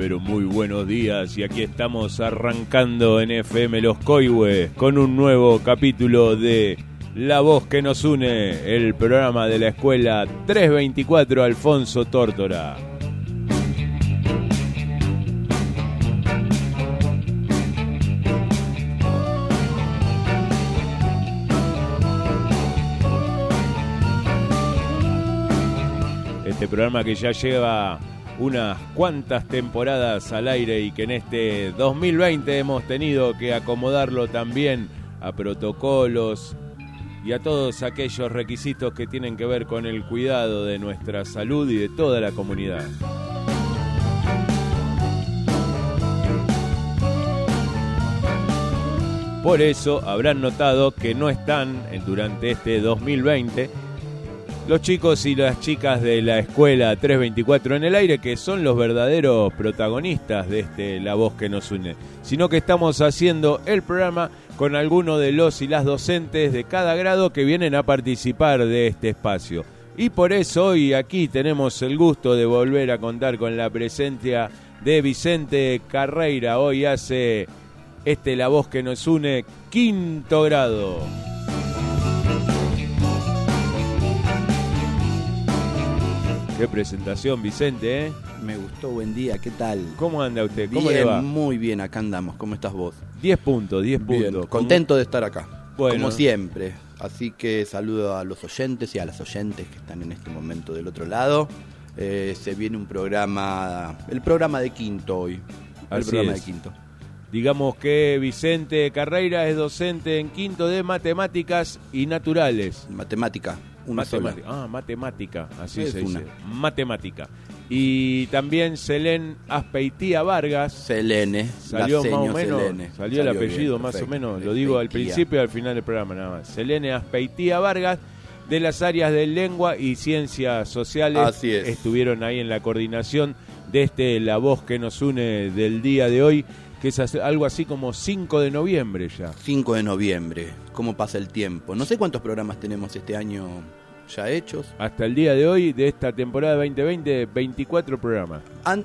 pero muy buenos días. Y aquí estamos arrancando en FM Los Coihues con un nuevo capítulo de La Voz que nos une, el programa de la escuela 324 Alfonso Tórtora. Este programa que ya lleva unas cuantas temporadas al aire y que en este 2020 hemos tenido que acomodarlo también a protocolos y a todos aquellos requisitos que tienen que ver con el cuidado de nuestra salud y de toda la comunidad. Por eso habrán notado que no están durante este 2020 los chicos y las chicas de la escuela 324 en el aire, que son los verdaderos protagonistas de La Voz que nos une, sino que estamos haciendo el programa con algunos de los y las docentes de cada grado que vienen a participar de este espacio. Y por eso hoy aquí tenemos el gusto de volver a contar con la presencia de Vicente Carreira. Hoy hace La Voz que nos une, quinto grado. Qué presentación, Vicente, ¿eh? Me gustó, buen día, ¿qué tal? ¿Cómo anda usted? ¿Cómo bien, le va? Muy bien, acá andamos, ¿cómo estás vos? 10 puntos. Bien, contento de estar acá, bueno, como siempre. Así que saludo a los oyentes y a las oyentes que están en este momento del otro lado. Se viene un programa, el programa de quinto hoy. El programa de quinto. Digamos que Vicente Carreira es docente en quinto de matemáticas y naturales. Matemática. Matemática, así es se una. dice. Matemática. Y también Selén Aspeitía Vargas. Selene. Salió más o menos. Selene. Salió el apellido bien, más o menos. Lo digo al principio y al final del programa nada más. Selene Aspeitía Vargas, de las áreas de lengua y ciencias sociales. Así es. Estuvieron ahí en la coordinación de La Voz que nos une del día de hoy, que es algo así como 5 de noviembre ya. 5 de noviembre, ¿cómo pasa el tiempo? No sé cuántos programas tenemos este año ya hechos. Hasta el día de hoy, de esta temporada 2020, 24 programas.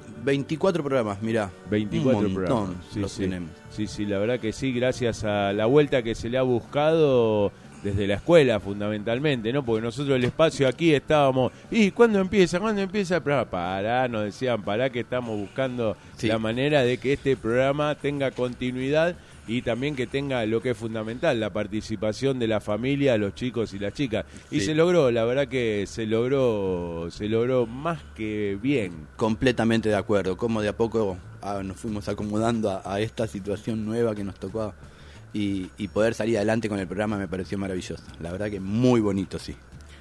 24 programas, mirá. 24 programas. Los tenemos. Sí, la verdad que sí, gracias a la vuelta que se le ha buscado desde la escuela fundamentalmente, ¿no? Porque nosotros el espacio aquí estábamos, ¿y cuándo empieza el programa? Nos decían, que estamos buscando la manera de que este programa tenga continuidad y también que tenga lo que es fundamental, la participación de la familia, los chicos y las chicas. Y se logró, la verdad que se logró más que bien. Completamente de acuerdo, como de a poco nos fuimos acomodando a esta situación nueva que nos tocó. Y poder salir adelante con el programa me pareció maravilloso. La verdad que muy bonito, sí.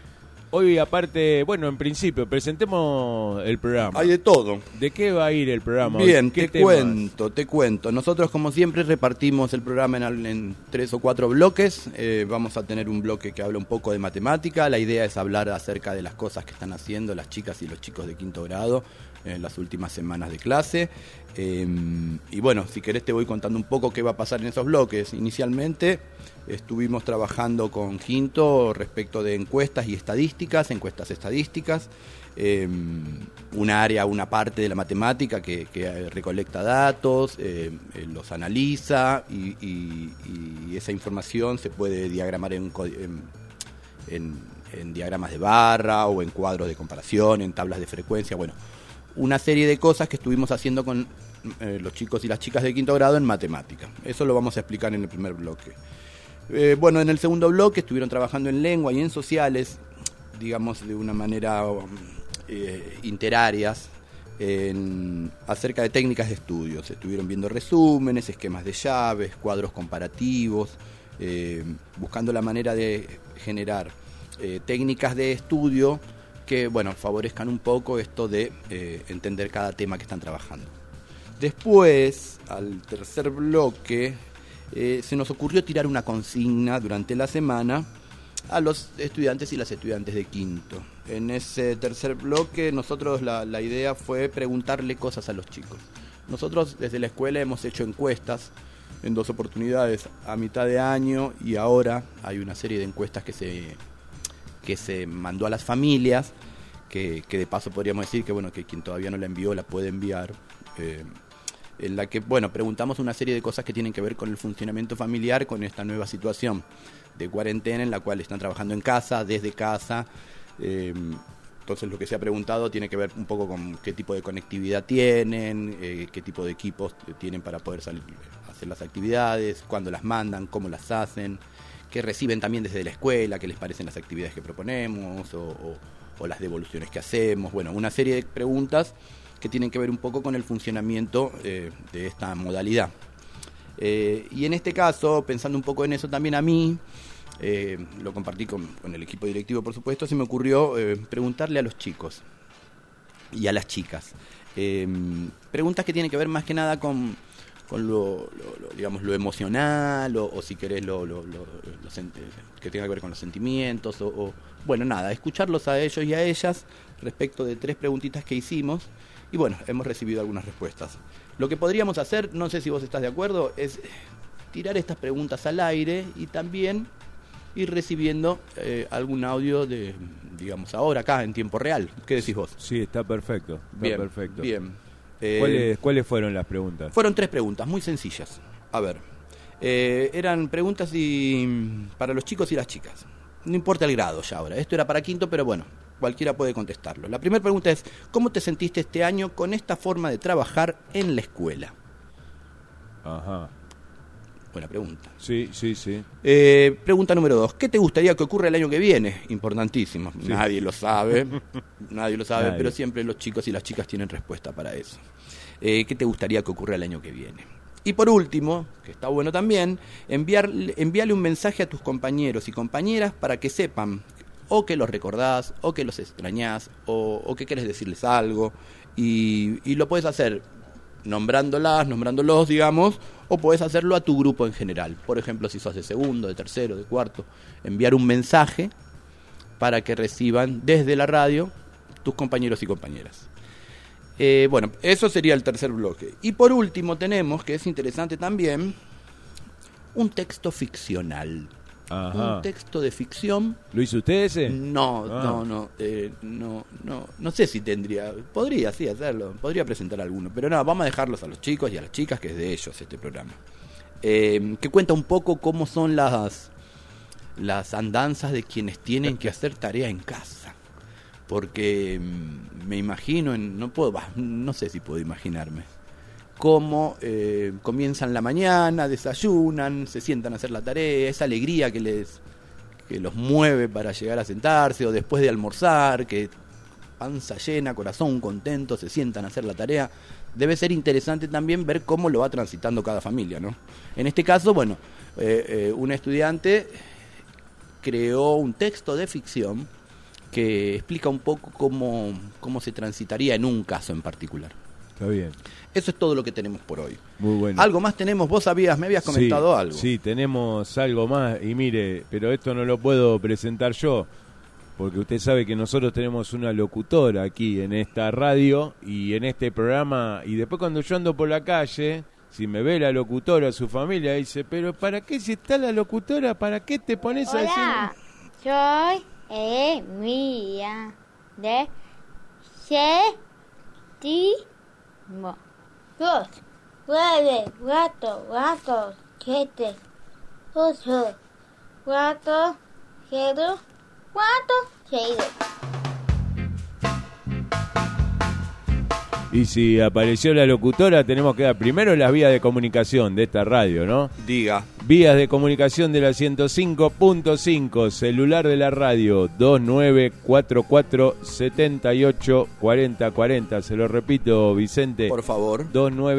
Hoy aparte, bueno, en principio, presentemos el programa. Hay de todo. ¿De qué va a ir el programa? Bien, te cuento. Nosotros, como siempre, repartimos el programa en 3 o 4 bloques. Vamos a tener un bloque que habla un poco de matemática. La idea es hablar acerca de las cosas que están haciendo las chicas y los chicos de quinto grado en las últimas semanas de clase. Y bueno, si querés te voy contando un poco qué va a pasar en esos bloques. Inicialmente estuvimos trabajando con quinto respecto de encuestas estadísticas, una parte de la matemática que recolecta datos, los analiza y esa información se puede diagramar en diagramas de barra o en cuadros de comparación, en tablas de frecuencia, bueno, una serie de cosas que estuvimos haciendo con los chicos y las chicas de quinto grado en matemática. Eso lo vamos a explicar en el primer bloque. Bueno, en el segundo bloque estuvieron trabajando en lengua y en sociales, digamos de una manera interáreas, acerca de técnicas de estudio. Se estuvieron viendo resúmenes, esquemas de llaves, cuadros comparativos, buscando la manera de generar técnicas de estudio que, bueno, favorezcan un poco esto de entender cada tema que están trabajando. Después, al tercer bloque, se nos ocurrió tirar una consigna durante la semana a los estudiantes y las estudiantes de quinto. En ese tercer bloque, nosotros la idea fue preguntarle cosas a los chicos. Nosotros desde la escuela hemos hecho encuestas en 2 oportunidades, a mitad de año y ahora hay una serie de encuestas que se mandó a las familias, que de paso podríamos decir que bueno, que quien todavía no la envió la puede enviar. en la que, bueno, preguntamos una serie de cosas que tienen que ver con el funcionamiento familiar, con esta nueva situación de cuarentena en la cual están trabajando en casa, desde casa. Entonces lo que se ha preguntado tiene que ver un poco con qué tipo de conectividad tienen, qué tipo de equipos tienen para poder salir a hacer las actividades, cuándo las mandan, cómo las hacen, qué reciben también desde la escuela, qué les parecen las actividades que proponemos o las devoluciones que hacemos. Bueno, una serie de preguntas que tienen que ver un poco con el funcionamiento de esta modalidad. Y en este caso, pensando un poco en eso también a mí, lo compartí con el equipo directivo, por supuesto, se me ocurrió preguntarle a los chicos y a las chicas. Preguntas que tienen que ver más que nada con digamos, lo emocional o si querés, que tenga que ver con los sentimientos bueno, nada, escucharlos a ellos y a ellas respecto de 3 preguntitas que hicimos. Y bueno, hemos recibido algunas respuestas. Lo que podríamos hacer, no sé si vos estás de acuerdo, es tirar estas preguntas al aire y también ir recibiendo algún audio de, digamos, ahora acá en tiempo real. ¿Qué decís vos? Sí, está perfecto. Bien, perfecto. Bien. ¿Cuáles fueron las preguntas? Fueron 3 preguntas, muy sencillas. A ver, eran preguntas para los chicos y las chicas. No importa el grado ya ahora. Esto era para quinto, pero bueno, cualquiera puede contestarlo. La primera pregunta es, ¿cómo te sentiste este año con esta forma de trabajar en la escuela? Ajá. Buena pregunta. Sí. Pregunta número 2. ¿Qué te gustaría que ocurra el año que viene? Importantísimo. Sí. Nadie lo sabe, pero siempre los chicos y las chicas tienen respuesta para eso. ¿Qué te gustaría que ocurra el año que viene? Y por último, que está bueno también, envíale un mensaje a tus compañeros y compañeras para que sepan o que los recordás, o que los extrañás, o que querés decirles algo. Y lo puedes hacer nombrándolos, digamos, o puedes hacerlo a tu grupo en general. Por ejemplo, si sos de segundo, de tercero, de cuarto, enviar un mensaje para que reciban desde la radio tus compañeros y compañeras. Bueno, eso sería el tercer bloque. Y por último tenemos, que es interesante también, un texto ficcional. Un texto de ficción. ¿Lo hizo usted ese? No sé si podría sí hacerlo, podría presentar alguno, pero no, vamos a dejarlos a los chicos y a las chicas, que es de ellos este programa, que cuenta un poco cómo son las andanzas de quienes tienen que hacer tarea en casa, porque me imagino, no sé si puedo imaginarme cómo comienzan la mañana, desayunan, se sientan a hacer la tarea, esa alegría que los mueve para llegar a sentarse, o después de almorzar, que panza llena, corazón contento, se sientan a hacer la tarea. Debe ser interesante también ver cómo lo va transitando cada familia, ¿no? En este caso, bueno, un estudiante creó un texto de ficción que explica un poco cómo se transitaría en un caso en particular. Está bien. Eso es todo lo que tenemos por hoy. Muy bueno. ¿Algo más tenemos? Vos me habías comentado algo. Sí, tenemos algo más. Y mire, pero esto no lo puedo presentar yo, porque usted sabe que nosotros tenemos una locutora aquí en esta radio y en este programa. Y después cuando yo ando por la calle, si me ve la locutora, su familia dice, pero ¿para qué si está la locutora? ¿Para qué te pones a decir? Hola, soy Emilia de Séptimo. 2, 9, 4, 7, 8, 4, 0, 4, 6. Y si apareció la locutora, tenemos que dar primero las vías de comunicación de esta radio, ¿no? Diga. Vías de comunicación de la 105.5, celular de la radio 2944784040. Se lo repito, Vicente. Por favor.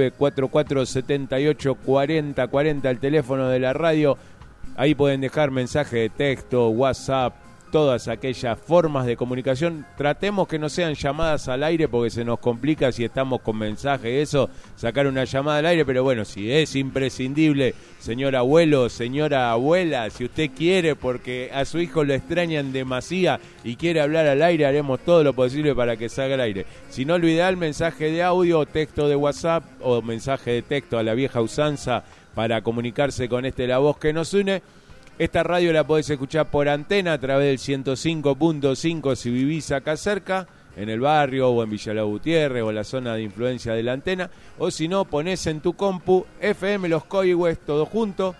2944784040, el teléfono de la radio. Ahí pueden dejar mensaje de texto, WhatsApp, todas aquellas formas de comunicación. Tratemos que no sean llamadas al aire porque se nos complica si estamos con mensaje, eso, sacar una llamada al aire, pero bueno, si es imprescindible, señor abuelo, señora abuela, si usted quiere, porque a su hijo lo extrañan demasiado y quiere hablar al aire, haremos todo lo posible para que salga al aire. Si no, lo ideal, mensaje de audio, texto de WhatsApp o mensaje de texto a la vieja usanza para comunicarse con La Voz que nos une. Esta radio la podés escuchar por antena a través del 105.5 si vivís acá cerca, en el barrio o en Villa La Gutiérrez o en la zona de influencia de la antena, o si no, ponés en tu compu FM Los Coihues, todo junto,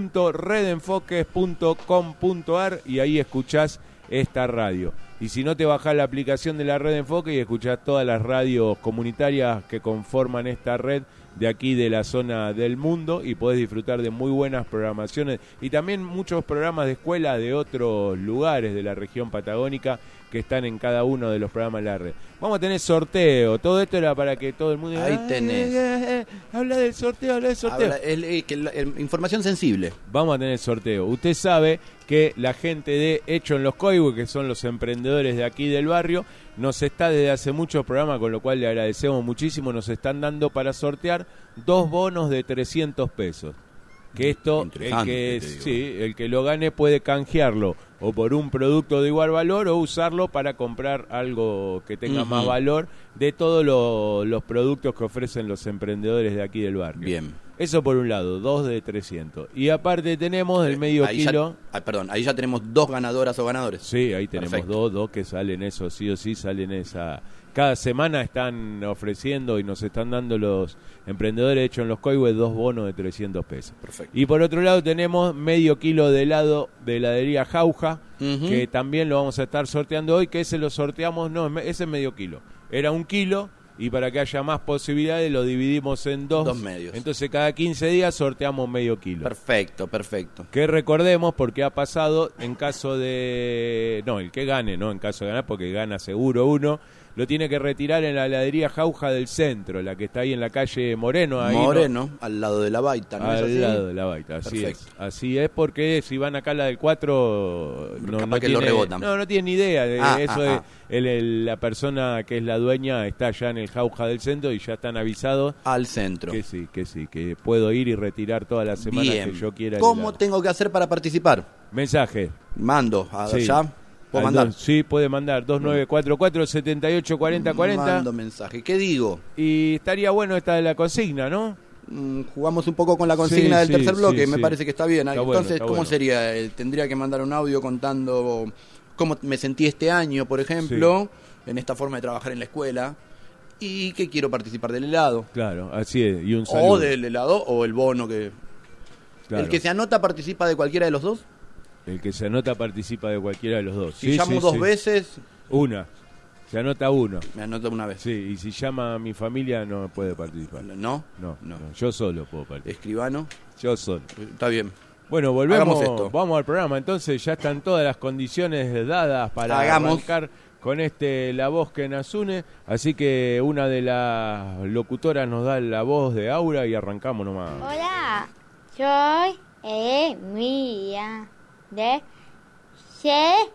.redenfoques.com.ar y ahí escuchás esta radio. Y si no, te bajás la aplicación de la Red Enfoque y escuchás todas las radios comunitarias que conforman esta red de aquí de la zona del mundo y podés disfrutar de muy buenas programaciones y también muchos programas de escuela de otros lugares de la región patagónica que están en cada uno de los programas de la red. Vamos a tener sorteo, todo esto era para que todo el mundo... Ahí tenés. Habla del sorteo. Información sensible. Vamos a tener sorteo. Usted sabe que la gente de Hecho en Los Coihues, que son los emprendedores de aquí del barrio, nos está desde hace muchos programas, con lo cual le agradecemos muchísimo, nos están dando para sortear 2 bonos de 300 pesos. Que esto, el que lo gane puede canjearlo o por un producto de igual valor o usarlo para comprar algo que tenga más valor de todos los productos que ofrecen los emprendedores de aquí del barrio. Bien. Eso por un lado, 2 de 300. Y aparte tenemos el medio kilo... ahí ya tenemos 2 ganadoras o ganadores. Sí, ahí tenemos dos que salen eso, sí o sí salen esa... Cada semana están ofreciendo y nos están dando los emprendedores Hechos en Los Coihues 2 bonos de 300 pesos. Perfecto. Y por otro lado tenemos medio kilo de helado de heladería Jauja, que también lo vamos a estar sorteando hoy, que ese lo sorteamos, ese es medio kilo. Era 1 kilo y para que haya más posibilidades lo dividimos en 2 medios. Entonces cada 15 días sorteamos medio kilo. Perfecto. Que recordemos, porque ha pasado en caso de... No, el que gane, no en caso de ganar, porque gana seguro uno... Lo tiene que retirar en la heladería Jauja del centro, la que está ahí en la calle Moreno. Ahí, al lado de la Baita, ¿no? Al lado de la Baita, así es. Así es, porque si van acá a la del 4... capaz que lo rebotan. No tienen ni idea. Es la persona que es la dueña está allá en el Jauja del centro y ya están avisados. Al centro. Que sí, que puedo ir y retirar todas las semanas que yo quiera. ¿Cómo tengo que hacer para participar? Mensaje. Mando allá. ¿Puedo mandar? Sí, puede mandar 2944-784040. Mando mensaje. ¿Qué digo? Y estaría bueno esta de la consigna, ¿no? Jugamos un poco con la consigna del tercer bloque, me parece que está bien. Entonces, ¿cómo sería? Tendría que mandar un audio contando cómo me sentí este año, por ejemplo, en esta forma de trabajar en la escuela, y que quiero participar del helado. Claro, así es. Y un saludo. O del helado o el bono que... Claro. ¿El que se anota participa de cualquiera de los dos? El que se anota participa de cualquiera de los dos. Si llamo 2 veces... Una. Se anota uno. Me anota una vez. Sí, y si llama a mi familia no puede participar. ¿No? No. Yo solo puedo participar. ¿Escribano? Yo solo. Está bien. Bueno, volvemos. Vamos al programa. Entonces ya están todas las condiciones dadas para arrancar con La Voz que nos une. Así que una de las locutoras nos da la voz de Aura y arrancamos nomás. Hola, soy Emilia de Séptimo.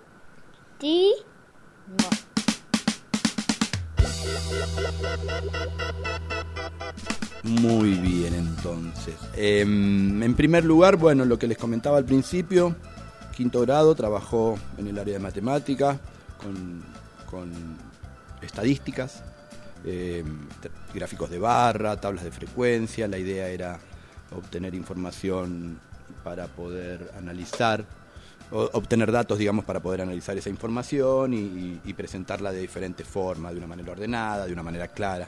Muy bien, entonces. En primer lugar, bueno, lo que les comentaba al principio, 5º grado, trabajó en el área de matemática, con estadísticas, gráficos de barra, tablas de frecuencia. La idea era obtener información para poder analizar, obtener datos, digamos, para poder analizar esa información y presentarla de diferentes formas, de una manera ordenada, de una manera clara.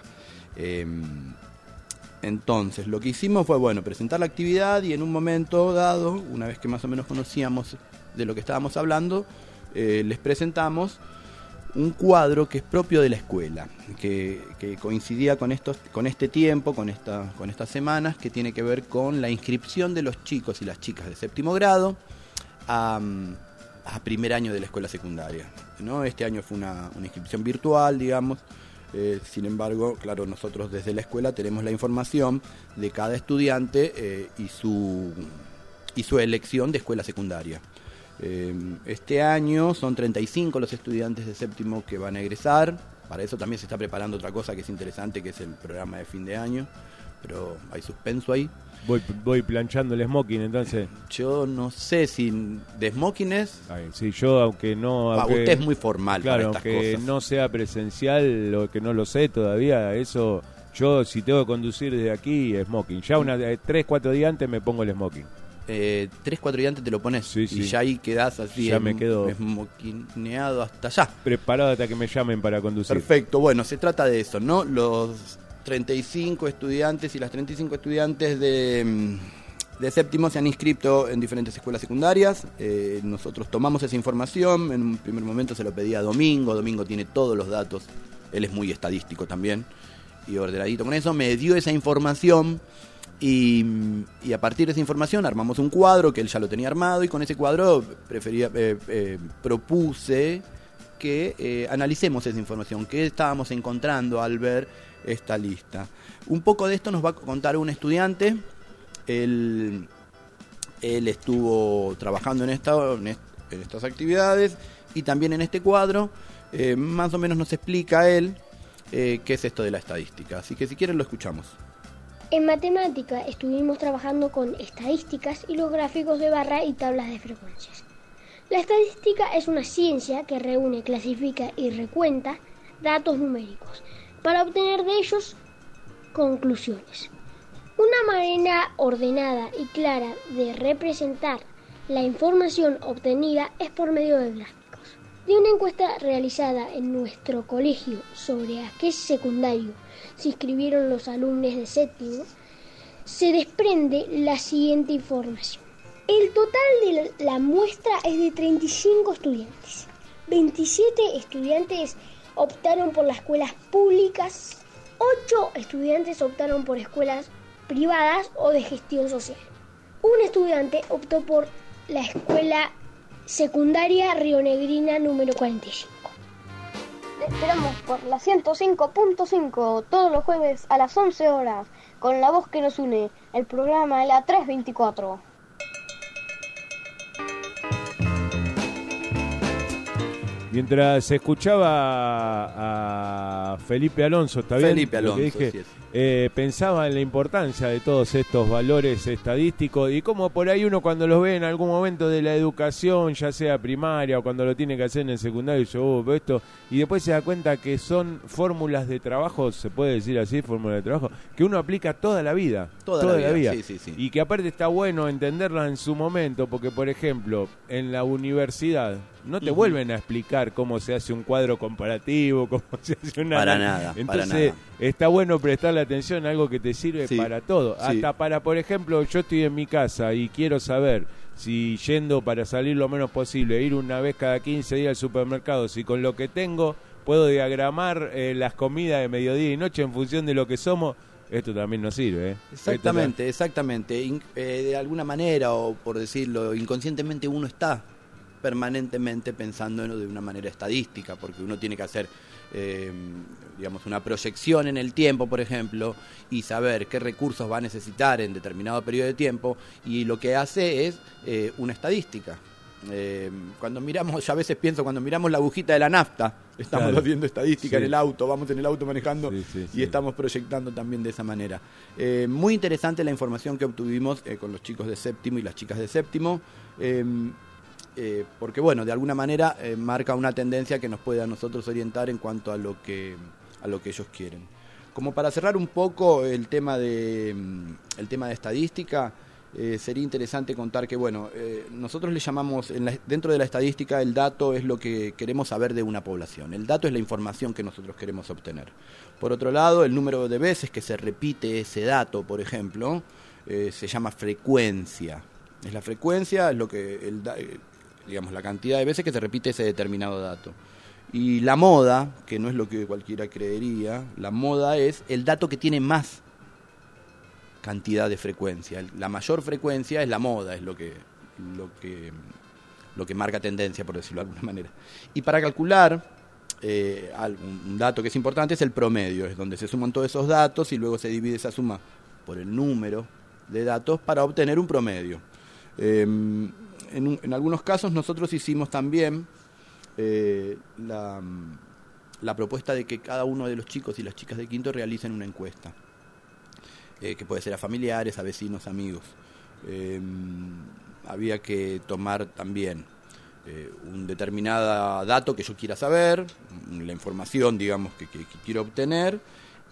Entonces, lo que hicimos fue, bueno, presentar la actividad y en un momento dado, una vez que más o menos conocíamos de lo que estábamos hablando, les presentamos un cuadro que es propio de la escuela, que coincidía con este tiempo, con estas semanas, que tiene que ver con la inscripción de los chicos y las chicas de 7º grado a primer año de la escuela secundaria, ¿no? Este año fue una inscripción virtual, digamos. Sin embargo, claro, nosotros desde la escuela tenemos la información de cada estudiante y su elección de escuela secundaria. Este año son 35 los estudiantes de 7º que van a egresar. Para eso también se está preparando otra cosa que es interesante, que es el programa de fin de año, pero hay suspenso ahí. Voy planchando el smoking, entonces. Yo no sé si de smoking es... Sí, yo aunque no... usted es muy formal, claro, para estas aunque cosas. No sea presencial, lo que no lo sé todavía, eso... Yo si tengo que conducir desde aquí, smoking. Ya 3-4 días antes me pongo el smoking. 3, 4 días antes te lo pones Sí, y sí. ya ahí quedás así, Ya me quedo esmoquineado hasta allá. preparado hasta que me llamen para conducir. Perfecto, bueno, se trata de eso, ¿no? Los 35 estudiantes y las 35 estudiantes de séptimo se han inscrito en diferentes escuelas secundarias. Nosotros tomamos esa información, en un primer momento se lo pedí a Domingo. Domingo tiene todos los datos, él es muy estadístico también y ordenadito con eso, me dio esa información y a partir de esa información armamos un cuadro que él ya lo tenía armado, y con ese cuadro propuse que analicemos esa información, qué estábamos encontrando al ver esta lista. Un poco de esto nos va a contar un estudiante. Él estuvo trabajando en estas actividades y también en este cuadro. Más o menos nos explica él qué es esto de la estadística. Así que si quieren lo escuchamos. En matemática estuvimos trabajando con estadísticas y los gráficos de barra y tablas de frecuencias. La estadística es una ciencia que reúne, clasifica y recuenta datos numéricos para obtener de ellos conclusiones. Una manera ordenada y clara de representar la información obtenida es por medio de gráficos. De una encuesta realizada en nuestro colegio sobre a qué secundario se inscribieron los alumnos de séptimo, se desprende la siguiente información. El total de la muestra es de 35 estudiantes. 27 estudiantes optaron por las escuelas públicas, 8 estudiantes optaron por escuelas privadas o de gestión social. Un estudiante optó por la escuela secundaria rionegrina número 45. Te esperamos por la 105.5 todos los jueves a las 11 horas con La Voz que nos une, el programa de la 324. Mientras escuchaba a Felipe Alonso, ¿está bien? Felipe Alonso, Lo que dije, sí es. Pensaba en la importancia de todos estos valores estadísticos y cómo por ahí uno cuando los ve en algún momento de la educación, ya sea primaria o cuando lo tiene que hacer en el secundario, dice, veo esto, y después se da cuenta que son fórmulas de trabajo, se puede decir así, fórmulas de trabajo, que uno aplica toda la vida. Toda la vida. Sí. Y que aparte está bueno entenderla en su momento, porque por ejemplo, en la universidad no te vuelven a explicar cómo se hace un cuadro comparativo, cómo se hace una... Para nada, Entonces, para nada. está bueno prestarle atención a algo que te sirve Sí, para todo. sí. Hasta para, por ejemplo, yo estoy en mi casa y quiero saber si yendo para salir lo menos posible, ir una vez cada 15 días al supermercado, si con lo que tengo puedo diagramar las comidas de mediodía y noche en función de lo que somos. Esto también nos sirve, ¿eh? Exactamente. De alguna manera, o por decirlo, inconscientemente uno está permanentemente pensando de una manera estadística, porque uno tiene que hacer, digamos, una proyección en el tiempo, por ejemplo, y saber qué recursos va a necesitar en determinado periodo de tiempo, y lo que hace es una estadística. Cuando miramos, yo a veces pienso, cuando miramos la agujita de la nafta, estamos Claro. haciendo estadística Sí. en el auto, vamos en el auto manejando Sí. y estamos proyectando también de esa manera. Muy interesante la información que obtuvimos con los chicos de séptimo y las chicas de séptimo, porque bueno, de alguna manera marca una tendencia que nos puede a nosotros orientar en cuanto a lo que ellos quieren. Como para cerrar un poco el tema de estadística, sería interesante contar que, bueno, nosotros le llamamos, dentro de la estadística, el dato es lo que queremos saber de una población. El dato es la información que nosotros queremos obtener. Por otro lado, el número de veces que se repite ese dato, por ejemplo, se llama frecuencia. Es la frecuencia, es lo que digamos, la cantidad de veces que se repite ese determinado dato. Y la moda, que no es lo que cualquiera creería, la moda es el dato que tiene más cantidad de frecuencia. La mayor frecuencia es la moda, es lo que marca tendencia, por decirlo de alguna manera. Y para calcular un dato que es importante es el promedio, es donde se suman todos esos datos y luego se divide esa suma por el número de datos para obtener un promedio. En algunos casos nosotros hicimos también la propuesta de que cada uno de los chicos y las chicas de quinto realicen una encuesta, que puede ser a familiares, a vecinos, amigos. Había que tomar también un determinado dato que yo quiera saber, la información, digamos, que quiero obtener,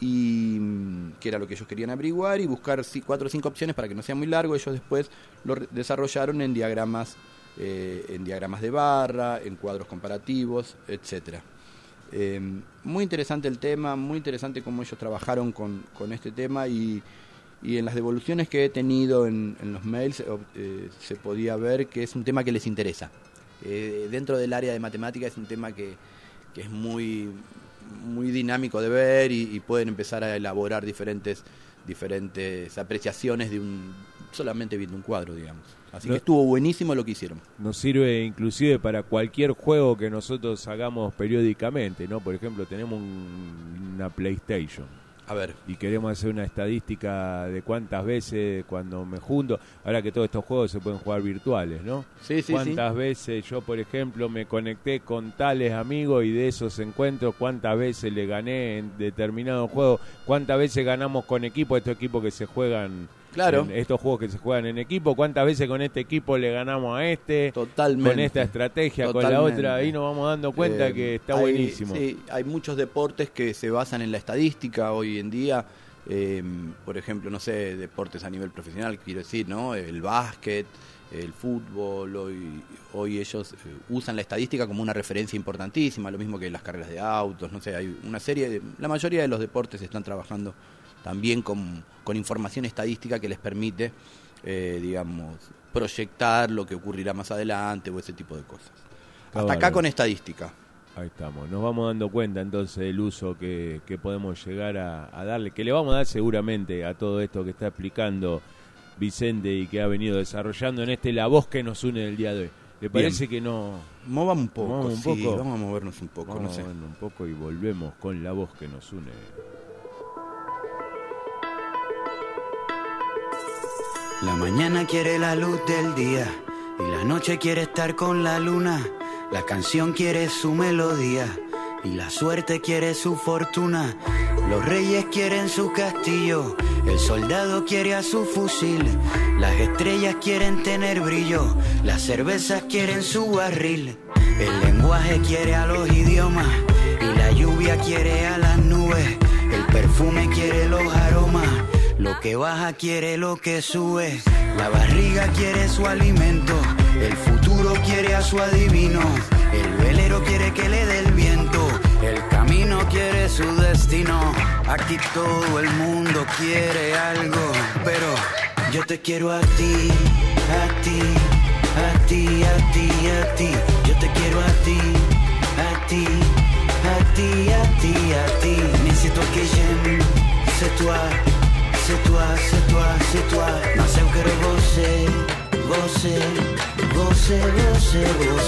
y que era lo que ellos querían averiguar, y buscar 4 o 5 opciones para que no sea muy largo. Ellos después lo desarrollaron en diagramas de barra, en cuadros comparativos, etcétera. Muy interesante el tema, muy interesante cómo ellos trabajaron con este tema, y en las devoluciones que he tenido en los mails se podía ver que es un tema que les interesa. Dentro del área de matemática es un tema que es muy dinámico de ver, y pueden empezar a elaborar diferentes apreciaciones solamente viendo un cuadro, digamos. Así que estuvo buenísimo lo que hicieron. Nos sirve inclusive para cualquier juego que nosotros hagamos periódicamente, ¿no? Por ejemplo, tenemos una PlayStation. A ver. Y queremos hacer una estadística de cuántas veces cuando me junto, ahora que todos estos juegos se pueden jugar virtuales, ¿no? Sí. Cuántas veces yo, por ejemplo, me conecté con tales amigos y de esos encuentros, cuántas veces le gané en determinado juego, cuántas veces ganamos con equipo, estos equipos que se juegan, claro, estos juegos que se juegan en equipo, cuántas veces con este equipo le ganamos a totalmente, con esta estrategia, totalmente, con la otra, ahí nos vamos dando cuenta que está buenísimo. Sí, hay muchos deportes que se basan en la estadística hoy en día, por ejemplo, no sé, deportes a nivel profesional, quiero decir, ¿no? El básquet, el fútbol, hoy ellos usan la estadística como una referencia importantísima, lo mismo que las carreras de autos, no sé, hay una serie, la mayoría de los deportes están trabajando también con información estadística que les permite, digamos, proyectar lo que ocurrirá más adelante o ese tipo de cosas. Hasta acá con estadística. Ahí estamos, nos vamos dando cuenta entonces del uso que podemos llegar a darle, que le vamos a dar seguramente a todo esto que está explicando Vicente y que ha venido desarrollando en La Voz que nos une del día de hoy. ¿Le parece que no? Movamos un poco, vamos a movernos un poco. Vamos a movernos un poco y volvemos con La Voz que nos une. La mañana quiere la luz del día y la noche quiere estar con la luna. La canción quiere su melodía y la suerte quiere su fortuna. Los reyes quieren su castillo, el soldado quiere a su fusil. Las estrellas quieren tener brillo, las cervezas quieren su barril. El lenguaje quiere a los idiomas y la lluvia quiere a las nubes. El perfume quiere los aromas, lo que baja quiere lo que sube. La barriga quiere su alimento, el futuro quiere a su adivino. El velero quiere que le dé el viento, el camino quiere su destino. Aquí todo el mundo quiere algo, pero yo te quiero a ti, a ti, a ti, a ti, a ti. Yo te quiero a ti, a ti, a ti, a ti, a ti. Mais c'est toi que j'aime, c'est toi. C'est toi, c'est toi, c'est toi. Mas eu quero você, você, você, você,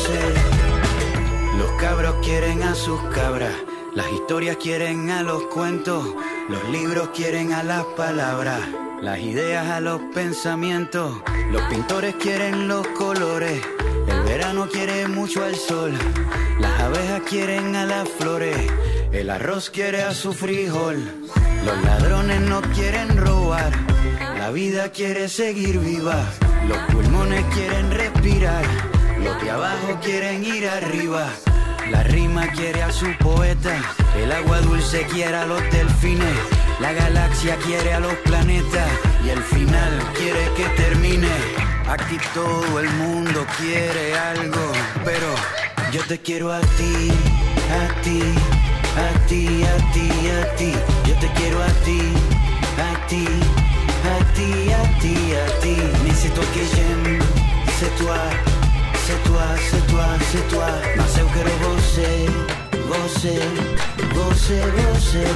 você. Los cabros quieren a sus cabras, las historias quieren a los cuentos, los libros quieren a las palabras, las ideas a los pensamientos. Los pintores quieren los colores, el verano quiere mucho al sol, las abejas quieren a las flores, el arroz quiere a su frijol. Los ladrones no quieren robar, la vida quiere seguir viva. Los pulmones quieren respirar, los de abajo quieren ir arriba. La rima quiere a su poeta, el agua dulce quiere a los delfines. La galaxia quiere a los planetas y el final quiere que termine. Aquí todo el mundo quiere algo, pero yo te quiero a ti, a ti. A ti, a ti, a ti, yo te quiero a ti, a ti, a ti, a ti, a ti. Mais c'est toi que j'aime, c'est toi, c'est toi, c'est toi, c'est toi. Mas eu quero você, você, você, você,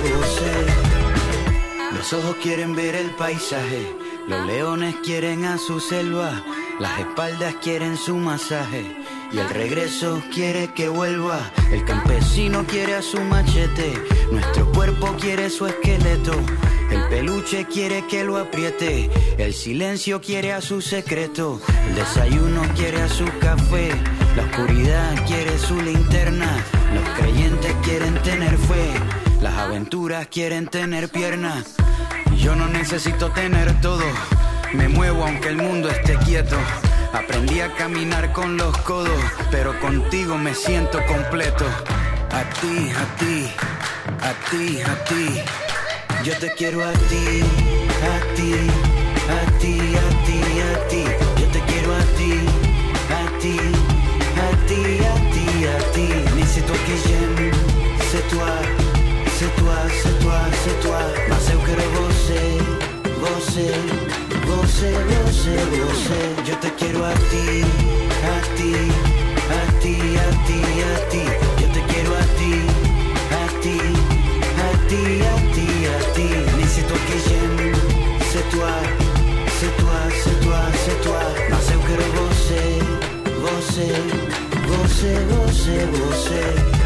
você. Los ojos quieren ver el paisaje, los leones quieren a su selva, las espaldas quieren su masaje. Y el regreso quiere que vuelva, el campesino quiere a su machete, nuestro cuerpo quiere su esqueleto, el peluche quiere que lo apriete, el silencio quiere a su secreto, el desayuno quiere a su café, la oscuridad quiere su linterna, los creyentes quieren tener fe, las aventuras quieren tener piernas, y yo no necesito tener todo, me muevo aunque el mundo esté quieto. Aprendí a caminar con los codos, pero contigo me siento completo. A ti, a ti, a ti, a ti. Yo te quiero a ti, a ti, a ti, a ti, a ti. Yo te quiero a ti, a ti, a ti, a ti, a ti. Mais c'est toi que j'aime, c'est toi, c'est toi, c'est toi, c'est toi. Mas eu quero você, você, você, você, você. Yo te quiero a ti, a ti, a ti, a ti, a ti. Yo te quiero a ti, a ti, a ti, a ti, a ti. Mais c'est toi que j'aime, c'est toi, c'est toi, c'est toi, c'est toi. Mas eu quero você, você, você, você, você.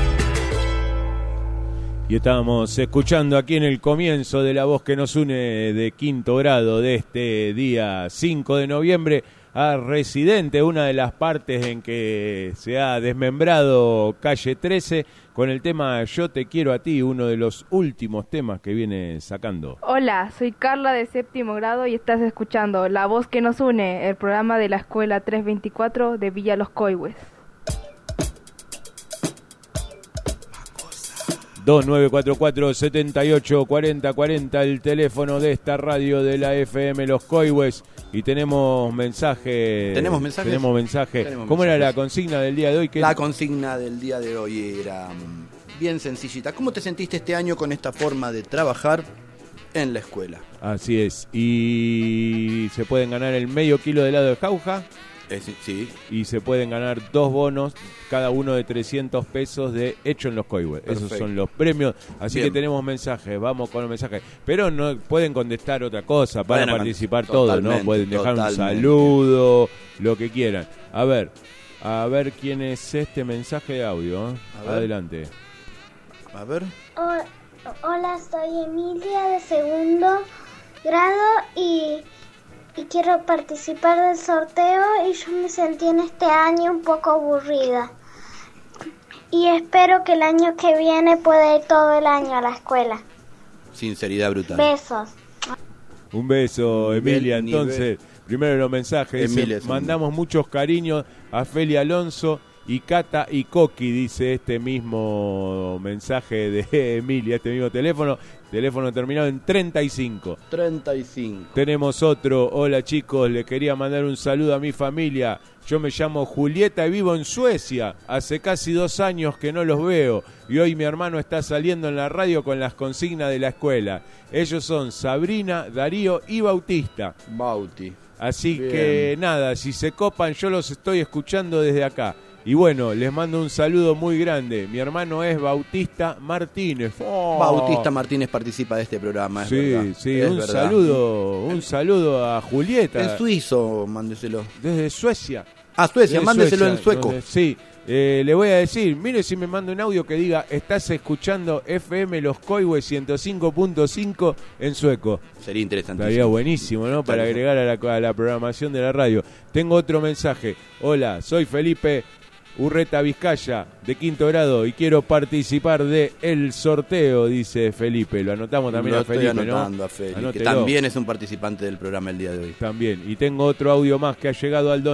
Y estábamos escuchando aquí en el comienzo de La Voz que nos une de quinto grado de este día 5 de noviembre a Residente, una de las partes en que se ha desmembrado Calle 13 con el tema Yo te quiero a ti, uno de los últimos temas que viene sacando. Hola, soy Carla de séptimo grado y estás escuchando La Voz que nos une, el programa de la Escuela 324 de Villa Los Coihues. 2944-784040, el teléfono de esta radio de la FM Los Coihues. Y tenemos mensaje. ¿Tenemos mensajes? Tenemos mensaje. Tenemos ¿Cómo mensajes. era la consigna del día de hoy? La consigna del día de hoy era bien sencillita. ¿Cómo te sentiste este año con esta forma de trabajar en la escuela? Así es. Y se pueden ganar el medio kilo de helado de jauja. Sí. Y se pueden ganar 2 bonos, cada uno de 300 pesos de Hecho en Los Coihues. Esos son los premios. Así Bien. que tenemos mensajes, vamos con los mensajes. Pero no pueden contestar otra cosa, para Bueno, participar todos, ¿no? Pueden dejar un totalmente. saludo, lo que quieran. A ver quién es este mensaje de audio. A ver. Adelante. A ver. Hola, soy Emilia de segundo grado y quiero participar del sorteo y yo me sentí en este año un poco aburrida. Y espero que el año que viene pueda ir todo el año a la escuela. Sinceridad brutal. Besos. Un beso, Emilia. Nivel. Entonces, primero los mensajes. Dice, Emilia es un- mandamos muchos cariños a Feli Alonso y Cata y Coqui, dice este mismo mensaje de Emilia, este mismo teléfono terminado en 35. 35. Tenemos otro. Hola chicos, les quería mandar un saludo a mi familia. Yo me llamo Julieta y vivo en Suecia. Hace casi 2 años que no los veo. Y hoy mi hermano está saliendo en la radio con las consignas de la escuela. Ellos son Sabrina, Darío y Bautista. Bauti. Así Bien. que nada, si se copan, yo los estoy escuchando desde acá. Y bueno, les mando un saludo muy grande. Mi hermano es Bautista Martínez. ¡Oh! Bautista Martínez participa de este programa, es verdad. Sí, Es un verdad. saludo a Julieta. En suizo, mándeselo. Desde Suecia. Ah, Suecia, Desde mándeselo Suecia, en sueco. donde- sí, le voy a decir, mire si me manda un audio que diga, estás escuchando FM Los Coihues 105.5 en sueco. Sería interesante. Estaría buenísimo, ¿no? Para agregar a la programación de la radio. Tengo otro mensaje. Hola, soy Felipe Urreta Vizcaya, de quinto grado, y quiero participar de el sorteo, dice Felipe. Lo anotamos también Lo a Felipe, estoy ¿no? anotando a Felipe, que Anótelo. también es un participante del programa el día de hoy. También. Y tengo otro audio más que ha llegado al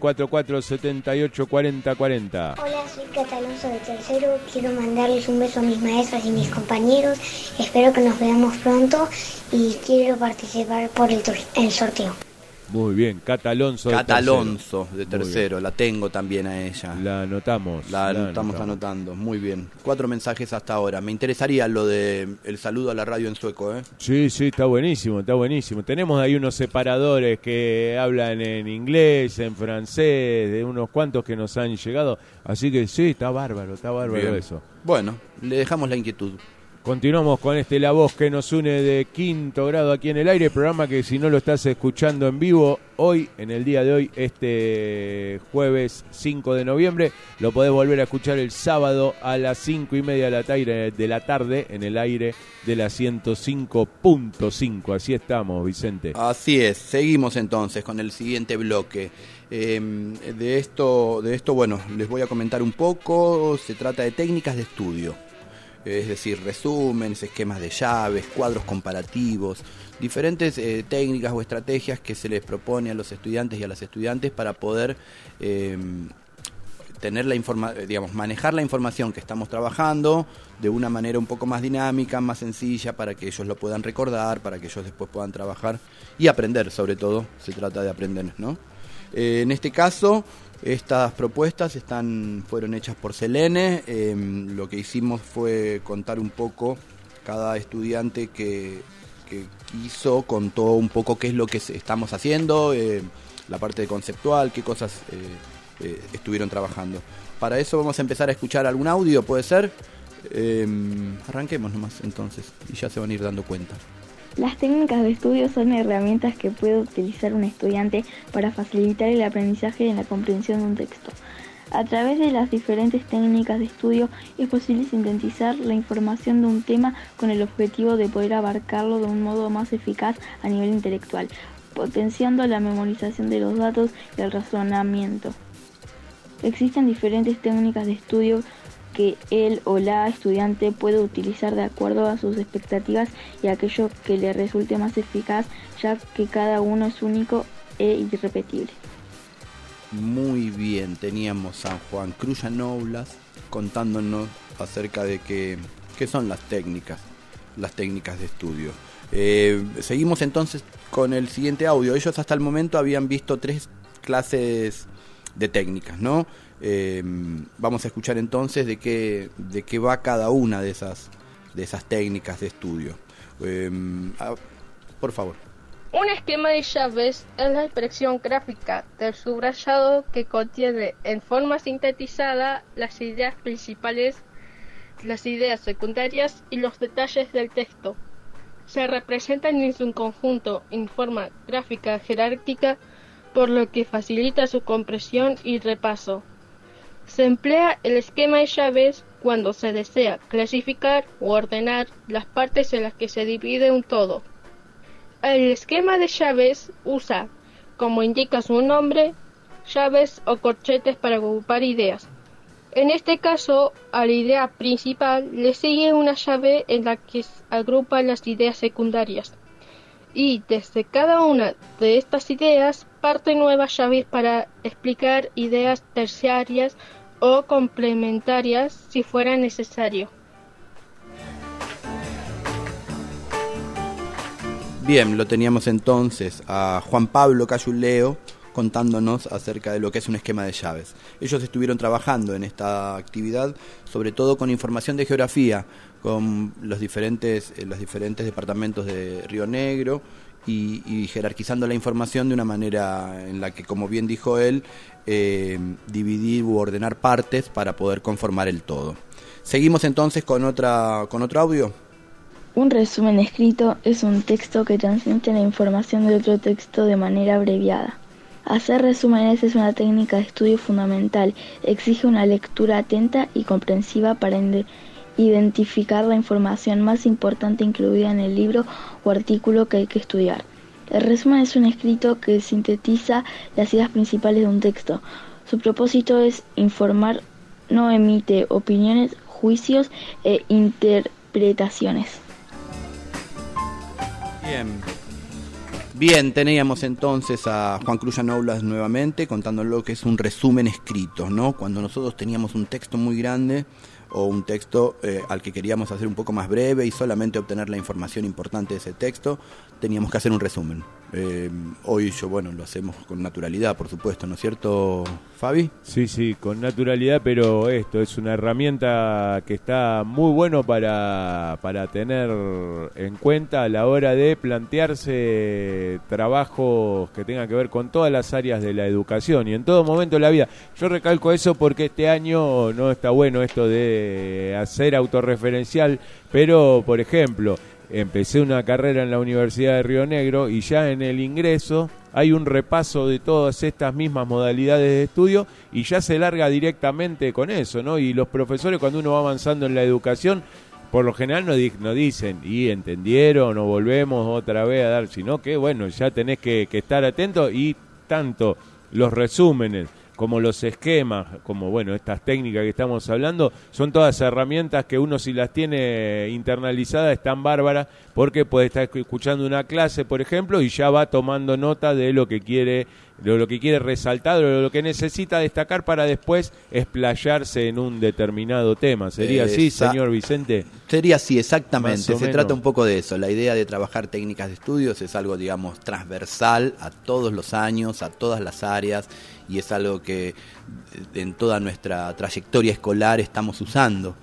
2944-784040. Hola, soy Cata Alonso de tercero. Quiero mandarles un beso a mis maestras y mis compañeros. Espero que nos veamos pronto y quiero participar por el sorteo. Muy bien, Cata Alonso. Cata de tercero. Alonso de tercero, la tengo también a ella. La anotamos. La estamos anotando, muy bien. 4 mensajes hasta ahora. Me interesaría lo de el saludo a la radio en sueco, ¿eh? Sí, está buenísimo, está buenísimo. Tenemos ahí unos separadores que hablan en inglés, en francés, de unos cuantos que nos han llegado. Así que sí, está bárbaro Bien. eso. Bueno, le dejamos la inquietud. Continuamos con La Voz que nos une de quinto grado aquí en el aire, programa que si no lo estás escuchando en vivo hoy, en el día de hoy, este jueves 5 de noviembre, lo podés volver a escuchar el sábado a las 5:30 de la tarde en el aire de la 105.5. Así estamos, Vicente. Así es, seguimos entonces con el siguiente bloque. De esto, bueno, les voy a comentar un poco. Se trata de técnicas de estudio. Es decir, resúmenes, esquemas de llaves, cuadros comparativos, diferentes técnicas o estrategias que se les propone a los estudiantes y a las estudiantes para poder tener manejar la información que estamos trabajando de una manera un poco más dinámica, más sencilla, para que ellos lo puedan recordar, para que ellos después puedan trabajar y aprender, sobre todo, se trata de aprender, ¿no? En este caso, estas propuestas fueron hechas por Selene. Lo que hicimos fue contar un poco, cada estudiante que quiso contó un poco qué es lo que estamos haciendo, la parte conceptual, qué cosas estuvieron trabajando. Para eso vamos a empezar a escuchar algún audio, ¿puede ser? Arranquemos nomás entonces y ya se van a ir dando cuenta. Las técnicas de estudio son herramientas que puede utilizar un estudiante para facilitar el aprendizaje y la comprensión de un texto. A través de las diferentes técnicas de estudio es posible sintetizar la información de un tema con el objetivo de poder abarcarlo de un modo más eficaz a nivel intelectual, potenciando la memorización de los datos y el razonamiento. Existen diferentes técnicas de estudio que él o la estudiante puede utilizar de acuerdo a sus expectativas y aquello que le resulte más eficaz, ya que cada uno es único e irrepetible. Muy bien, teníamos a Juan Cruz Noblas contándonos acerca de qué son las técnicas de estudio. Seguimos entonces con el siguiente audio. Ellos hasta el momento habían visto 3 clases de técnicas, ¿no? Vamos a escuchar entonces de qué va cada una de esas técnicas de estudio. Por favor. Un esquema de llaves es la expresión gráfica del subrayado que contiene en forma sintetizada las ideas principales, las ideas secundarias y los detalles del texto. Se representan en su conjunto en forma gráfica jerárquica, por lo que facilita su comprensión y repaso. Se emplea el esquema de llaves cuando se desea clasificar u ordenar las partes en las que se divide un todo. El esquema de llaves usa, como indica su nombre, llaves o corchetes para agrupar ideas. En este caso, a la idea principal le sigue una llave en la que agrupa las ideas secundarias. Y desde cada una de estas ideas parten nuevas llaves para explicar ideas terciarias o complementarias si fuera necesario. Bien, lo teníamos entonces a Juan Pablo Cayuleo contándonos acerca de lo que es un esquema de llaves. Ellos estuvieron trabajando en esta actividad, sobre todo con información de geografía, con los diferentes departamentos de Río Negro y jerarquizando la información de una manera en la que, como bien dijo él, dividir u ordenar partes para poder conformar el todo. Seguimos entonces con otro audio. Un resumen escrito es un texto que transmite la información de otro texto de manera abreviada. Hacer resúmenes es una técnica de estudio fundamental. Exige una lectura atenta y comprensiva para identificar la información más importante incluida en el libro o artículo que hay que estudiar. El resumen es un escrito que sintetiza las ideas principales de un texto. Su propósito es informar, no emite opiniones, juicios e interpretaciones. Bien, teníamos entonces a Juan Cruz Noblas nuevamente contándonos lo que es un resumen escrito, ¿no? Cuando nosotros teníamos un texto muy grande o un texto al que queríamos hacer un poco más breve y solamente obtener la información importante de ese texto, teníamos que hacer un resumen. Hoy lo hacemos con naturalidad, por supuesto, ¿no es cierto, Fabi? Sí, con naturalidad, pero esto es una herramienta que está muy bueno para tener en cuenta a la hora de plantearse trabajos que tengan que ver con todas las áreas de la educación y en todo momento de la vida. Yo recalco eso porque este año no está bueno esto de hacer autorreferencial, pero, por ejemplo, empecé una carrera en la Universidad de Río Negro y ya en el ingreso hay un repaso de todas estas mismas modalidades de estudio y ya se larga directamente con eso, ¿no? Y los profesores, cuando uno va avanzando en la educación, por lo general no dicen, y entendieron o volvemos otra vez a dar, sino que, ya tenés que estar atento y tanto los resúmenes como los esquemas, como bueno, estas técnicas que estamos hablando, son todas herramientas que uno si las tiene internalizadas están bárbaras, porque puede estar escuchando una clase, por ejemplo, y ya va tomando nota de lo que quiere resaltar, de lo que necesita destacar para después explayarse en un determinado tema. ¿Sería así, señor Vicente? Sería así, exactamente. Se trata un poco de eso. La idea de trabajar técnicas de estudios es algo, digamos, transversal a todos los años, a todas las áreas, y es algo que en toda nuestra trayectoria escolar estamos usando.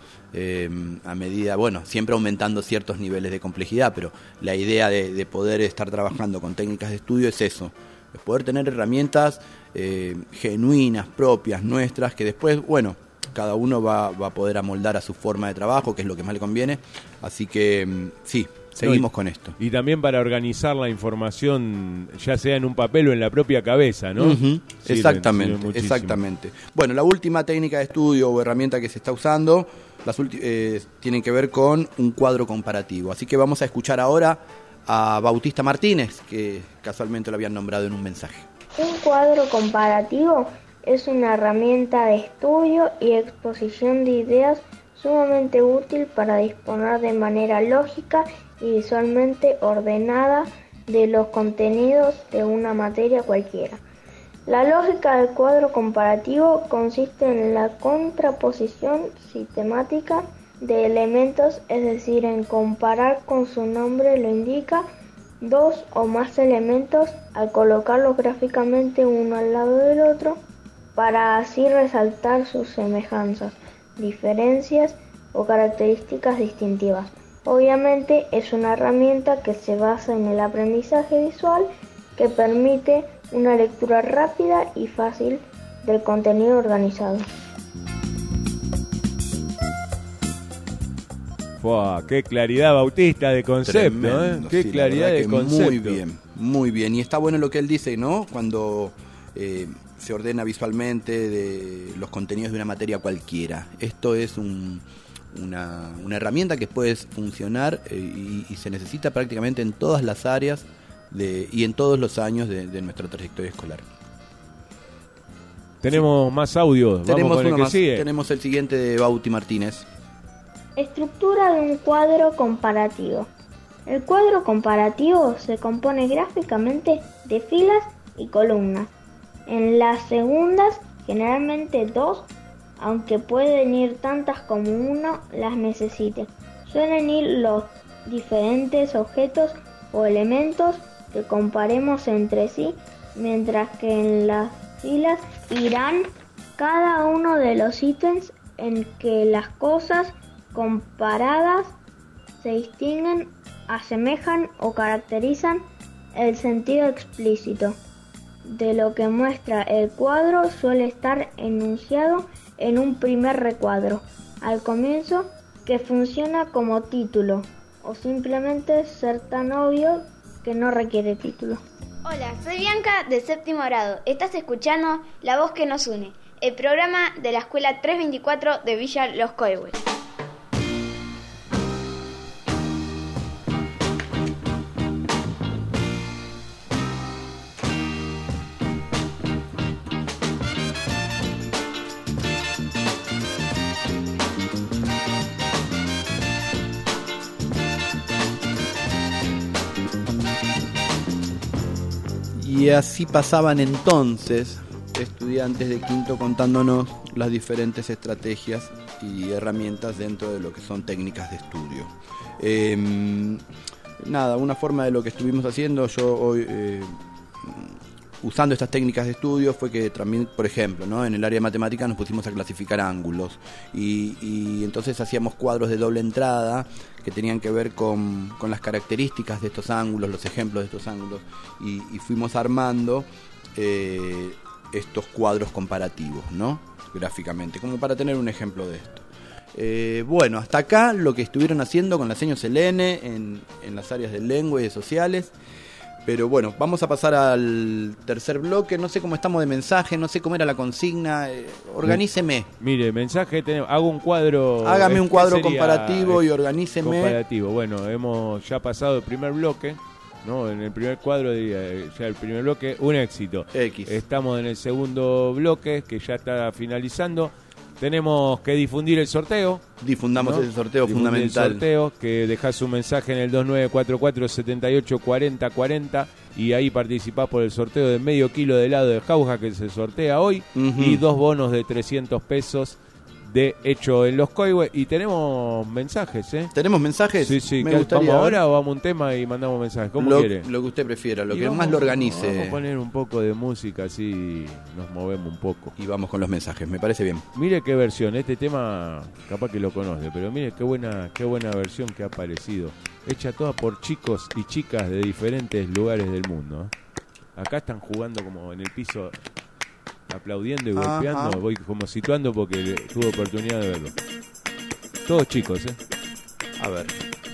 A medida, bueno, siempre aumentando ciertos niveles de complejidad, pero la idea de poder estar trabajando con técnicas de estudio es eso, es poder tener herramientas genuinas, propias, nuestras, que después, bueno, cada uno va a poder amoldar a su forma de trabajo, que es lo que más le conviene, así que sí, seguimos con esto. Y también para organizar la información, ya sea en un papel o en la propia cabeza, ¿no? Exactamente, exactamente. Bueno, la última técnica de estudio o herramienta que se está usando tienen que ver con un cuadro comparativo. Así que vamos a escuchar ahora a Bautista Martínez, que casualmente lo habían nombrado en un mensaje. Un cuadro comparativo es una herramienta de estudio y exposición de ideas sumamente útil para disponer de manera lógica y visualmente ordenada de los contenidos de una materia cualquiera. La lógica del cuadro comparativo consiste en la contraposición sistemática de elementos, es decir, en comparar, con su nombre lo indica, dos o más elementos al colocarlos gráficamente uno al lado del otro, para así resaltar sus semejanzas, diferencias o características distintivas. Obviamente es una herramienta que se basa en el aprendizaje visual, que permite una lectura rápida y fácil del contenido organizado. ¡Fua! ¡Qué claridad, Bautista, de concepto! Tremendo, ¡Qué claridad de concepto! Muy bien, muy bien. Y está bueno lo que él dice, ¿no? Cuando se ordena visualmente de los contenidos de una materia cualquiera. Esto es una herramienta que puede funcionar y se necesita prácticamente en todas las áreas y en todos los años de nuestra trayectoria escolar. Tenemos más audios. Tenemos con el uno que más. sigue. Tenemos el siguiente de Bauti Martínez. Estructura de un cuadro comparativo. El cuadro comparativo se compone gráficamente de filas y columnas. En las segundas, generalmente dos, aunque pueden ir tantas como uno las necesite. Suelen ir los diferentes objetos o elementos que comparemos entre sí, mientras que en las filas irán cada uno de los ítems en que las cosas comparadas se distinguen, asemejan o caracterizan el sentido explícito de lo que muestra el cuadro. Suele estar enunciado en un primer recuadro al comienzo, que funciona como título o simplemente ser tan obvio que no requiere título. Hola, soy Bianca de séptimo grado. Estás escuchando La Voz que nos une, el programa de la escuela 324 de Villa Los Coihues. Y así pasaban entonces estudiantes de quinto contándonos las diferentes estrategias y herramientas dentro de lo que son técnicas de estudio. Nada, una forma de lo que estuvimos haciendo yo hoy usando estas técnicas de estudio fue que también, por ejemplo, ¿no? En el área de matemáticas nos pusimos a clasificar ángulos y entonces hacíamos cuadros de doble entrada que tenían que ver con las características de estos ángulos, los ejemplos de estos ángulos, y fuimos armando estos cuadros comparativos, ¿no? Gráficamente, como para tener un ejemplo de esto. Bueno, hasta acá lo que estuvieron haciendo con la seño Selene en las áreas de lengua y de sociales. Pero bueno, vamos a pasar al tercer bloque. No sé cómo estamos de mensaje, no sé cómo era la consigna. Organíceme. Mire, mensaje, hago un cuadro. Hágame un cuadro comparativo y organíceme. Comparativo. Bueno, hemos ya pasado el primer bloque. ¿no? En el primer cuadro, ya el primer bloque, un éxito. X. Estamos en el segundo bloque, que ya está finalizando. Tenemos que difundir el sorteo. Difundamos, ¿no? El sorteo fundamental. El sorteo, que dejás un mensaje en el 2944-784040 y ahí participás por el sorteo de medio kilo de helado de Jauja que se sortea hoy, y 2 bonos de 300 pesos de Hecho en Los Coihues. Y tenemos mensajes, ¿eh? ¿Tenemos mensajes? Sí. Me gustaría. ¿Vamos ahora o vamos a un tema y mandamos mensajes? ¿Cómo quiere? Lo que usted prefiera, lo que más lo organice. Vamos a poner un poco de música, así nos movemos un poco. Y vamos con los mensajes, me parece bien. Mire qué versión, este tema capaz que lo conoce, pero mire qué buena versión que ha aparecido. Hecha toda por chicos y chicas de diferentes lugares del mundo. Acá están jugando como en el piso, aplaudiendo y golpeando. Voy como situando porque tuve oportunidad de verlo. Todos chicos, A ver.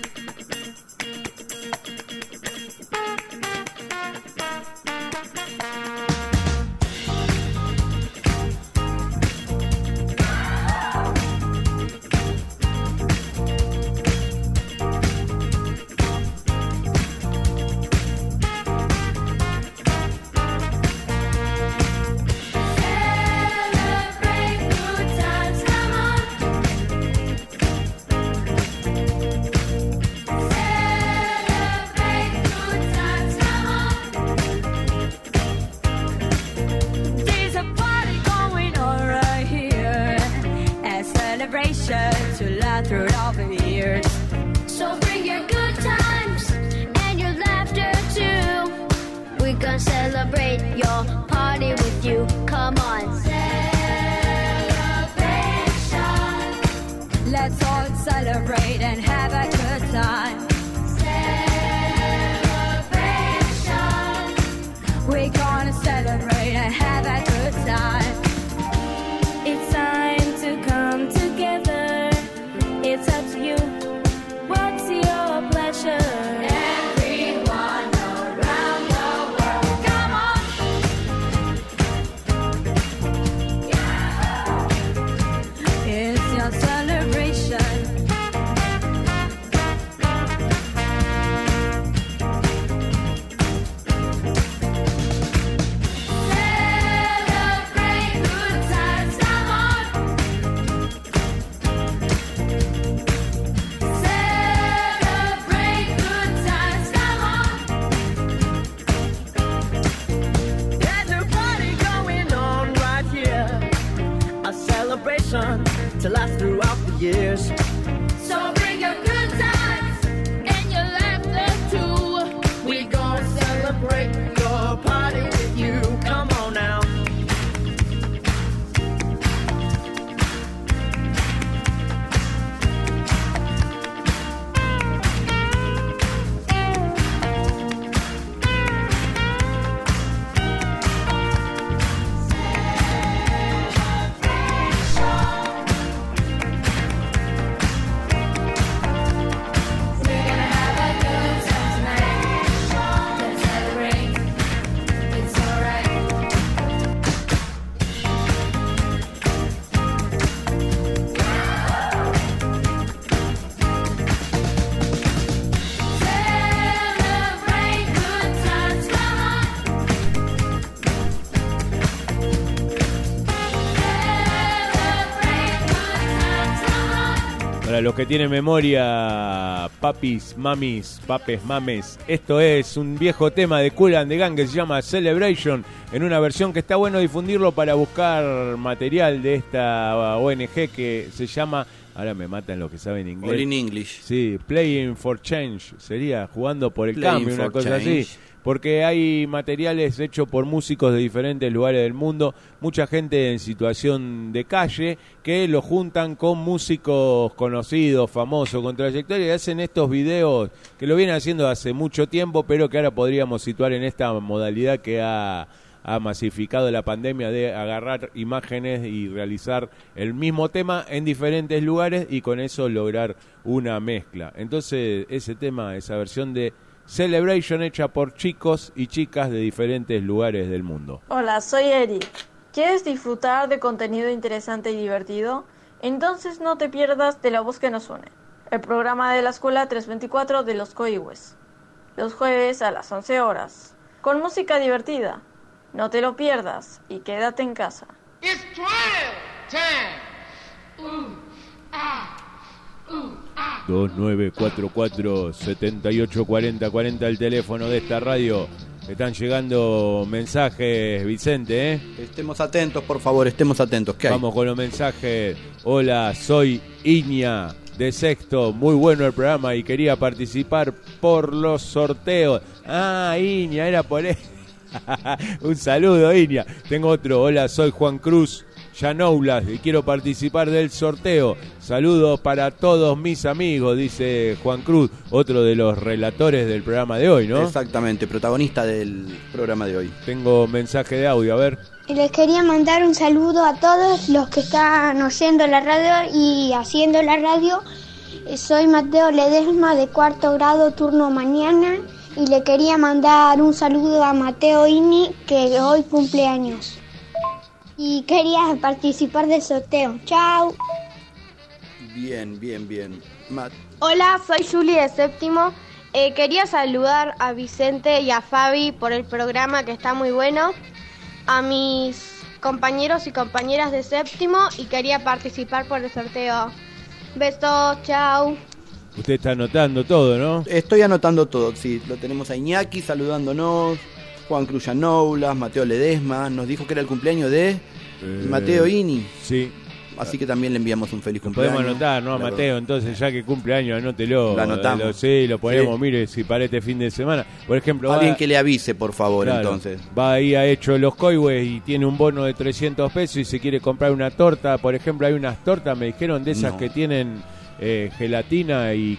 Para los que tienen memoria, papis, mamis, papes, mames, esto es un viejo tema de Kool and the Gang que se llama Celebration, en una versión que está bueno difundirlo para buscar material de esta ONG que se llama, ahora me matan los que saben inglés. All in English. Sí, Playing for Change, sería jugando por el Playing cambio, una cosa change. así. Porque hay materiales hechos por músicos de diferentes lugares del mundo, mucha gente en situación de calle, que lo juntan con músicos conocidos, famosos, con trayectoria, y hacen estos videos que lo vienen haciendo hace mucho tiempo, pero que ahora podríamos situar en esta modalidad que ha masificado la pandemia, de agarrar imágenes y realizar el mismo tema en diferentes lugares y con eso lograr una mezcla. Entonces ese tema, esa versión de Celebration hecha por chicos y chicas de diferentes lugares del mundo. Hola, soy Eric. ¿Quieres disfrutar de contenido interesante y divertido? Entonces no te pierdas de La Voz que nos une, el programa de la Escuela 324 de Los Coihues. los jueves a las 11 horas, con música divertida. No te lo pierdas y quédate en casa. It's trial time. 2944-784040 el teléfono de esta radio. Están llegando mensajes, Vicente, ¿eh? Estemos atentos, por favor, estemos atentos. ¿Qué hay? Vamos con los mensajes. Hola, soy Iña de Sexto. Muy bueno el programa y quería participar por los sorteos. Ah, Iña, era por él. Un saludo, Iña. Tengo otro. Hola, soy Juan Cruz Yanoulas y quiero participar del sorteo. Saludos para todos mis amigos, dice Juan Cruz, otro de los relatores del programa de hoy, ¿no? Exactamente, protagonista del programa de hoy. Tengo mensaje de audio, a ver. Les quería mandar un saludo a todos los que están oyendo la radio y haciendo la radio. Soy Mateo Ledesma de 4º grado, turno mañana, y le quería mandar un saludo a Mateo Ini, que hoy cumple años. Y quería participar del sorteo. ¡Chao! Bien. Hola, soy Julie de Séptimo. Quería saludar a Vicente y a Fabi por el programa que está muy bueno, a mis compañeros y compañeras de Séptimo, y quería participar por el sorteo. Besos, chao. Usted está anotando todo, ¿no? Estoy anotando todo, sí. Lo tenemos a Iñaki saludándonos, Juan Cruz Yanoulas, Mateo Ledesma. Nos dijo que era el cumpleaños de Mateo Ini. Sí. Así que también le enviamos un feliz cumpleaños. Podemos anotar, ¿no? A Mateo, entonces, ya que cumple años, anótelo. Lo anotamos. Sí, lo ponemos, Sí. Mire, si para este fin de semana. Por ejemplo, Alguien que le avise, por favor, claro, entonces. Va ahí a Hecho Los Coihues y tiene un bono de 300 pesos y se quiere comprar una torta. Por ejemplo, hay unas tortas, me dijeron, de esas que tienen gelatina y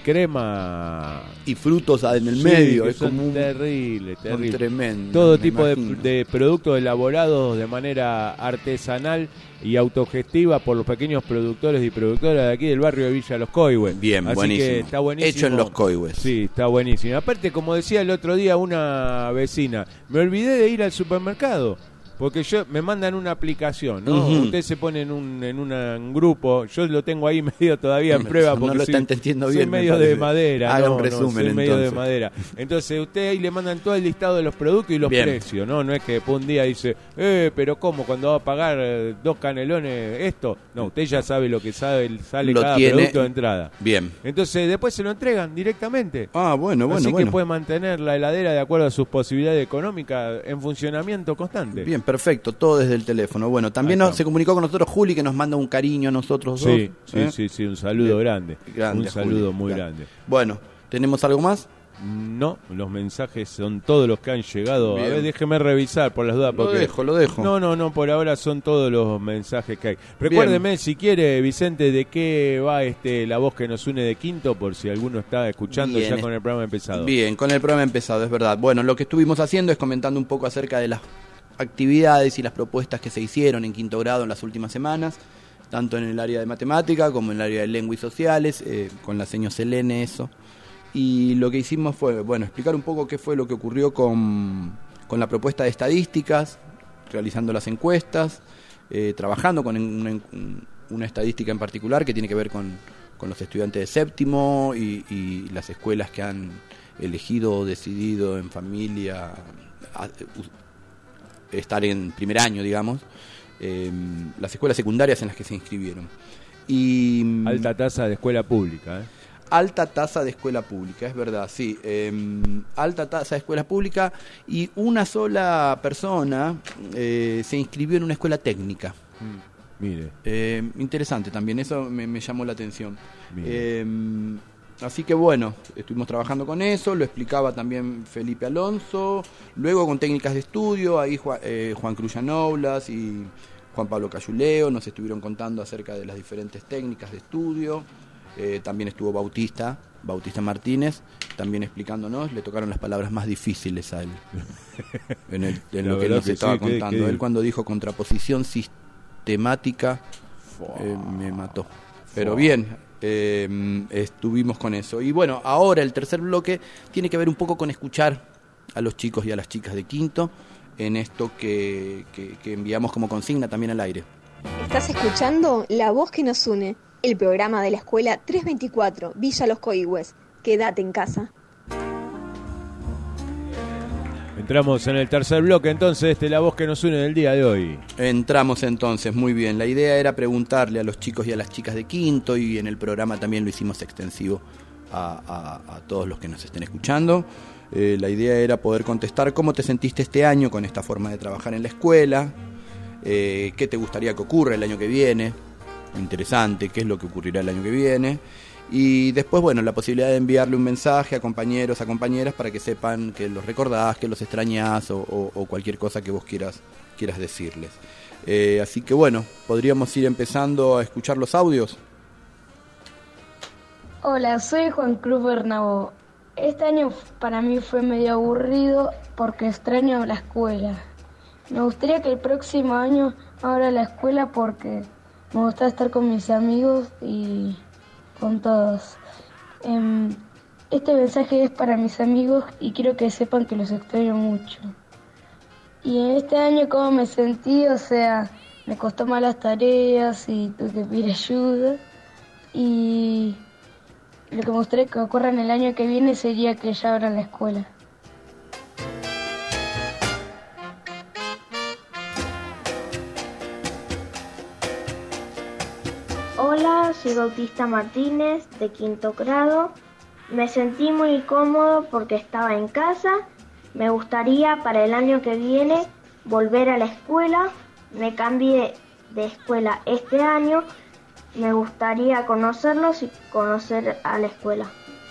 crema. Y frutos en el Sí, medio. que Es son como un... terrible. Son tremendos. Todo me tipo imagino. de productos elaborados de manera artesanal y autogestiva por los pequeños productores y productoras de aquí del barrio de Villa Los Coihues. Bien, así buenísimo. que está buenísimo. Hecho en Los Coihues. Sí, está buenísimo. Aparte, como decía el otro día una vecina, me olvidé de ir al supermercado. Porque me mandan una aplicación, ¿no? Uh-huh. Usted se pone en un grupo, yo lo tengo ahí medio todavía en prueba. Porque no lo está entendiendo bien. soy medio de madera. Haga no, un resumen, soy medio de entonces. madera. Entonces usted ahí le mandan todo el listado de los productos y los Bien. precios, ¿no? No es que después un día dice, pero ¿cómo? Cuando va a pagar 2 canelones esto. No, usted ya sabe lo que sale Lo cada tiene. producto de entrada. Bien. Entonces después se lo entregan directamente. Ah, bueno. Así que puede mantener la heladera de acuerdo a sus posibilidades económicas en funcionamiento constante. Bien, perfecto, todo desde el teléfono. Bueno, también se comunicó con nosotros Juli, que nos manda un cariño a nosotros dos. Sí, un saludo grande. Un saludo Juli, muy grande. Bueno, ¿tenemos algo más? No, los mensajes son todos los que han llegado. Bien. A ver, déjeme revisar por las dudas. Lo dejo. No, por ahora son todos los mensajes que hay. Recuérdeme, si quiere, Vicente, de qué va la voz que nos une de Quinto, por si alguno está escuchando Bien, ya con el programa empezado. Bien, con el programa empezado, es verdad. Bueno, lo que estuvimos haciendo es comentando un poco acerca de las actividades y las propuestas que se hicieron en quinto grado en las últimas semanas, tanto en el área de matemática como en el área de lengua y sociales, con la seño Selene, eso. Y lo que hicimos fue, explicar un poco qué fue lo que ocurrió con la propuesta de estadísticas, realizando las encuestas, trabajando con una estadística en particular que tiene que ver con los estudiantes de séptimo y las escuelas que han elegido o decidido en familia estar en primer año, digamos, las escuelas secundarias en las que se inscribieron. Y alta tasa de escuela pública, Alta tasa de escuela pública, es verdad, sí. Alta tasa de escuela pública, y una sola persona se inscribió en una escuela técnica. Mire. Interesante también, eso me llamó la atención. Así que bueno, estuvimos trabajando con eso, lo explicaba también Felipe Alonso, luego con técnicas de estudio, ahí Juan Cruz Yanoulas y Juan Pablo Cayuleo nos estuvieron contando acerca de las diferentes técnicas de estudio. También estuvo Bautista Martínez, también explicándonos, le tocaron las palabras más difíciles a él, en lo que nos estaba contando. Él cuando dijo contraposición sistemática, me mató. Pero bien, estuvimos con eso. Y bueno, ahora el tercer bloque tiene que ver un poco con escuchar a los chicos y a las chicas de quinto en esto que enviamos como consigna también al aire. Estás escuchando La Voz que nos une, el programa de la escuela 324, Villa Los Coihues. Quédate en casa. Entramos en el tercer bloque entonces de La Voz que nos une del día de hoy. Entramos entonces, muy bien. La idea era preguntarle a los chicos y a las chicas de quinto, y en el programa también lo hicimos extensivo a todos los que nos estén escuchando. La idea era poder contestar cómo te sentiste este año con esta forma de trabajar en la escuela, qué te gustaría que ocurra el año que viene, interesante, qué es lo que ocurrirá el año que viene, y después, bueno, la posibilidad de enviarle un mensaje a compañeros, a compañeras, para que sepan que los recordás, que los extrañás o cualquier cosa que vos quieras decirles. Así que bueno, podríamos ir empezando a escuchar los audios. Hola, soy Juan Cruz Bernabó. Este año para mí fue medio aburrido porque extraño la escuela. Me gustaría que el próximo año abra la escuela porque me gusta estar con mis amigos y con todos. Este mensaje es para mis amigos y quiero que sepan que los extraño mucho. Y en este año, ¿cómo me sentí? O sea, me costó más las tareas y tuve que pedir ayuda. Y lo que me gustaría que ocurra en el año que viene sería que ya abran la escuela. Hola, soy Bautista Martínez, de quinto grado. Me sentí muy cómodo porque estaba en casa. Me gustaría para el año que viene volver a la escuela. Me cambié de escuela este año. Me gustaría conocerlos y conocer a la escuela.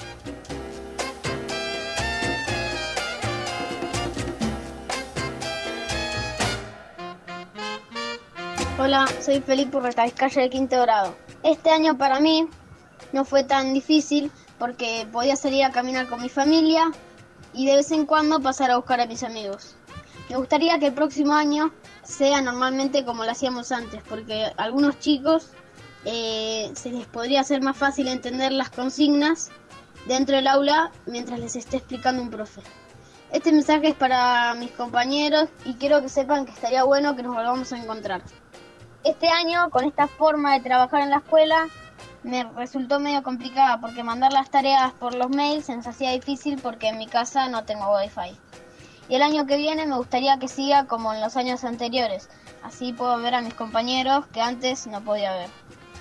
Hola, soy Felipe Urretavizcaya de quinto grado. Este año para mí no fue tan difícil porque podía salir a caminar con mi familia y de vez en cuando pasar a buscar a mis amigos. Me gustaría que el próximo año sea normalmente como lo hacíamos antes, porque a algunos chicos se les podría hacer más fácil entender las consignas dentro del aula mientras les esté explicando un profe. Este mensaje es para mis compañeros y quiero que sepan que estaría bueno que nos volvamos a encontrar. Este año, con esta forma de trabajar en la escuela, me resultó medio complicada porque mandar las tareas por los mails se nos hacía difícil porque en mi casa no tengo wifi. Y el año que viene me gustaría que siga como en los años anteriores, así puedo ver a mis compañeros que antes no podía ver.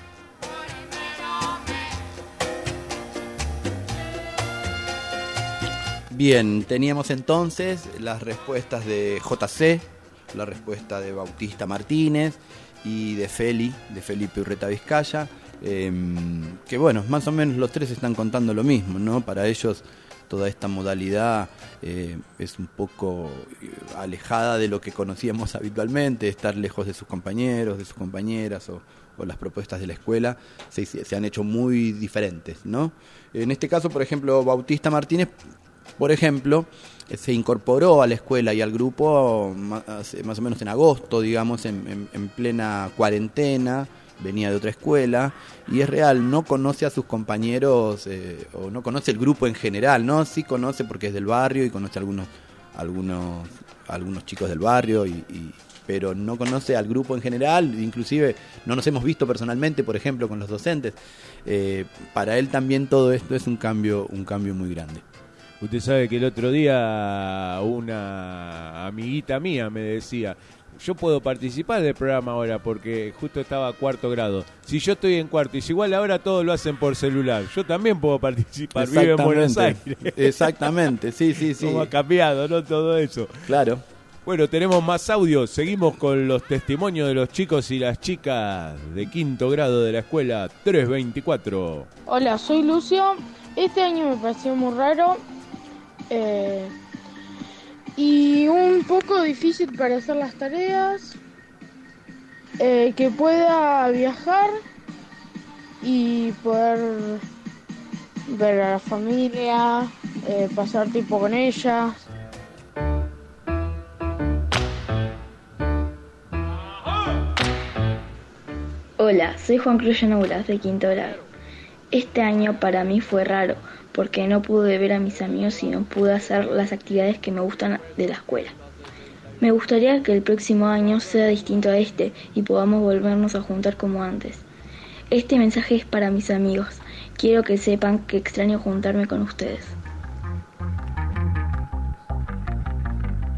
Bien, teníamos entonces las respuestas de JC, la respuesta de Bautista Martínez y de Felipe Urretavizcaya, que bueno, más o menos los tres están contando lo mismo, ¿no? Para ellos toda esta modalidad es un poco alejada de lo que conocíamos habitualmente, estar lejos de sus compañeros, de sus compañeras o las propuestas de la escuela se han hecho muy diferentes, ¿no? En este caso, por ejemplo, Bautista Martínez, por ejemplo, se incorporó a la escuela y al grupo más o menos en agosto, digamos, en plena cuarentena, venía de otra escuela, y es real, no conoce a sus compañeros o no conoce el grupo en general, ¿no? Sí conoce porque es del barrio y conoce a algunos chicos del barrio, pero no conoce al grupo en general, inclusive no nos hemos visto personalmente, por ejemplo, con los docentes. Para él también todo esto es un cambio muy grande. Usted sabe que el otro día una amiguita mía me decía, yo puedo participar del programa ahora porque justo estaba cuarto grado. Si yo estoy en cuarto y si igual ahora todos lo hacen por celular, yo también puedo participar. Vive en Buenos Aires. Exactamente, sí. Cómo ha cambiado, ¿no? Todo eso. Claro. Bueno, tenemos más audios. Seguimos con los testimonios de los chicos y las chicas de quinto grado de la escuela 324. Hola, soy Lucio. Este año me pareció muy raro. Y un poco difícil para hacer las tareas, que pueda viajar y poder ver a la familia, pasar tiempo con ellas. Hola, soy Juan Cruz Llanuras de quinto grado. Este año para mí fue raro porque no pude ver a mis amigos y no pude hacer las actividades que me gustan de la escuela. Me gustaría que el próximo año sea distinto a este y podamos volvernos a juntar como antes. Este mensaje es para mis amigos. Quiero que sepan que extraño juntarme con ustedes.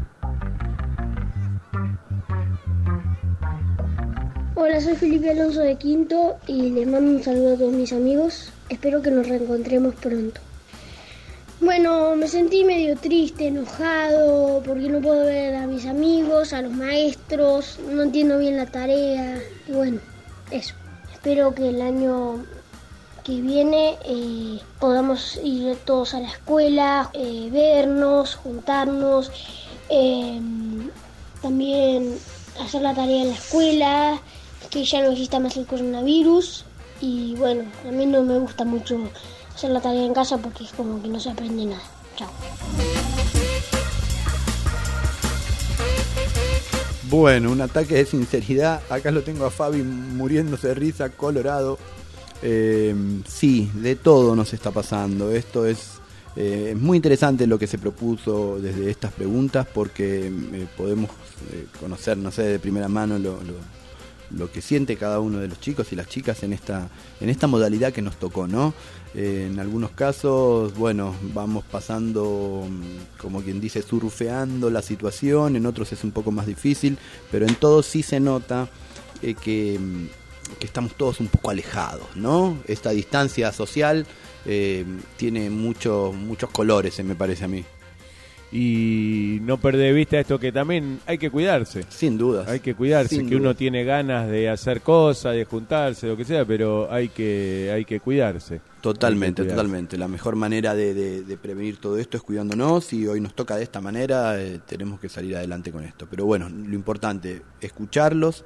Hola, soy Felipe Alonso de Quinto y les mando un saludo a todos mis amigos. Espero que nos reencontremos pronto. Bueno, me sentí medio triste, enojado, porque no puedo ver a mis amigos, a los maestros, no entiendo bien la tarea. Y bueno, eso. Espero que el año que viene podamos ir todos a la escuela, vernos, juntarnos, también hacer la tarea en la escuela, que ya no exista más el coronavirus. Y bueno, a mí no me gusta mucho hacer la tarea en casa porque es como que no se aprende nada. Chao. Bueno, un ataque de sinceridad. Acá lo tengo a Fabi muriéndose de risa, colorado. Sí, de todo nos está pasando. Esto es muy interesante lo que se propuso desde estas preguntas, porque podemos conocer, no sé, de primera mano lo que siente cada uno de los chicos y las chicas en esta modalidad que nos tocó, ¿no? En algunos casos, bueno, vamos pasando, como quien dice, surfeando la situación, en otros es un poco más difícil, pero en todos sí se nota que estamos todos un poco alejados, ¿no? Esta distancia social tiene muchos colores, me parece a mí. Y no perder de vista esto, que también hay que cuidarse. Sin dudas. Hay que cuidarse, Sin que duda. uno tiene ganas de hacer cosas, de juntarse, lo que sea, pero hay que cuidarse. Totalmente, totalmente. La mejor manera de prevenir todo esto es cuidándonos, y hoy nos toca de esta manera, tenemos que salir adelante con esto. Pero bueno, lo importante, escucharlos,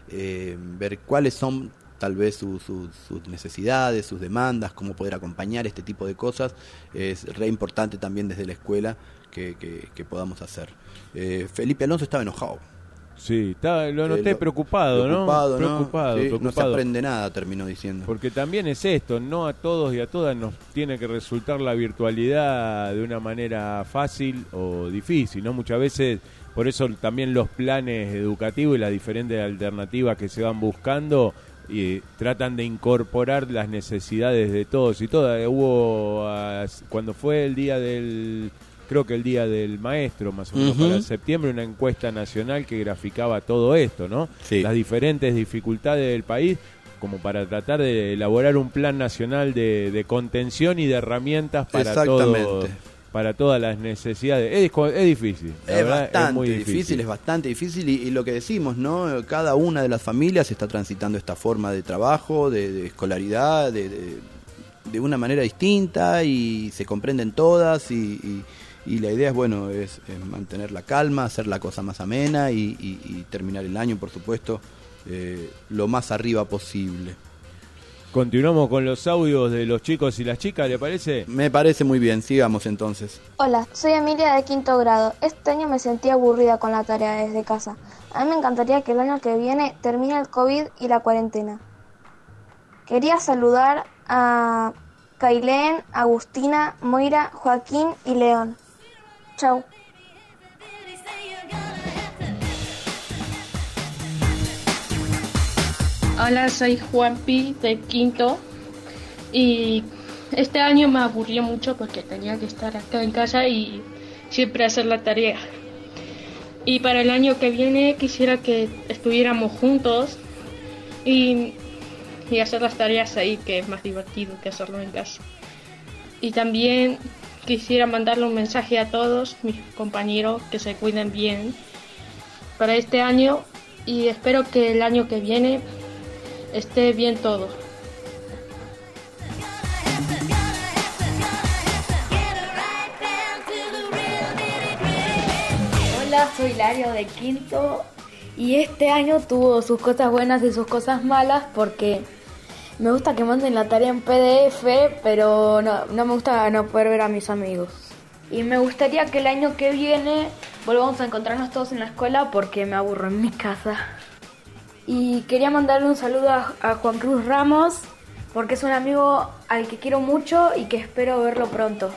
ver cuáles son tal vez sus necesidades, sus demandas, cómo poder acompañar este tipo de cosas. Es re importante también desde la escuela que podamos hacer. Felipe Alonso estaba enojado. Sí, lo noté preocupado, ¿no? Preocupado. No se aprende nada, terminó diciendo. Porque también es esto, no a todos y a todas nos tiene que resultar la virtualidad de una manera fácil o difícil, ¿no? Muchas veces, por eso también los planes educativos y las diferentes alternativas que se van buscando y tratan de incorporar las necesidades de todos y todas. Hubo, cuando fue el día creo que el día del maestro, más o menos para septiembre, una encuesta nacional que graficaba todo esto, ¿no? Sí. Las diferentes dificultades del país, como para tratar de elaborar un plan nacional de contención y de herramientas para todas las necesidades. Es difícil. Es bastante difícil, es bastante difícil, y lo que decimos, ¿no? Cada una de las familias está transitando esta forma de trabajo, de escolaridad, de una manera distinta, y se comprenden todas, y la idea es mantener la calma, hacer la cosa más amena y terminar el año, por supuesto, lo más arriba posible. Continuamos con los audios de los chicos y las chicas, ¿le parece? Me parece muy bien, sigamos entonces. Hola, soy Emilia de quinto grado. Este año me sentí aburrida con la tarea desde casa. A mí me encantaría que el año que viene termine el COVID y la cuarentena. Quería saludar a Kailén, Agustina, Moira, Joaquín y León. Chau. Hola, soy Juanpi de quinto y este año me aburrió mucho porque tenía que estar acá en casa y siempre hacer la tarea. Y para el año que viene quisiera que estuviéramos juntos y hacer las tareas ahí, que es más divertido que hacerlo en casa. Y también quisiera mandarle un mensaje a todos mis compañeros que se cuiden bien para este año, y espero que el año que viene esté bien todo. Hola, soy Lario de quinto y este año tuvo sus cosas buenas y sus cosas malas, porque me gusta que manden la tarea en PDF, pero no me gusta no poder ver a mis amigos. Y me gustaría que el año que viene volvamos a encontrarnos todos en la escuela, porque me aburro en mi casa. Y quería mandarle un saludo a Juan Cruz Ramos, porque es un amigo al que quiero mucho y que espero verlo pronto.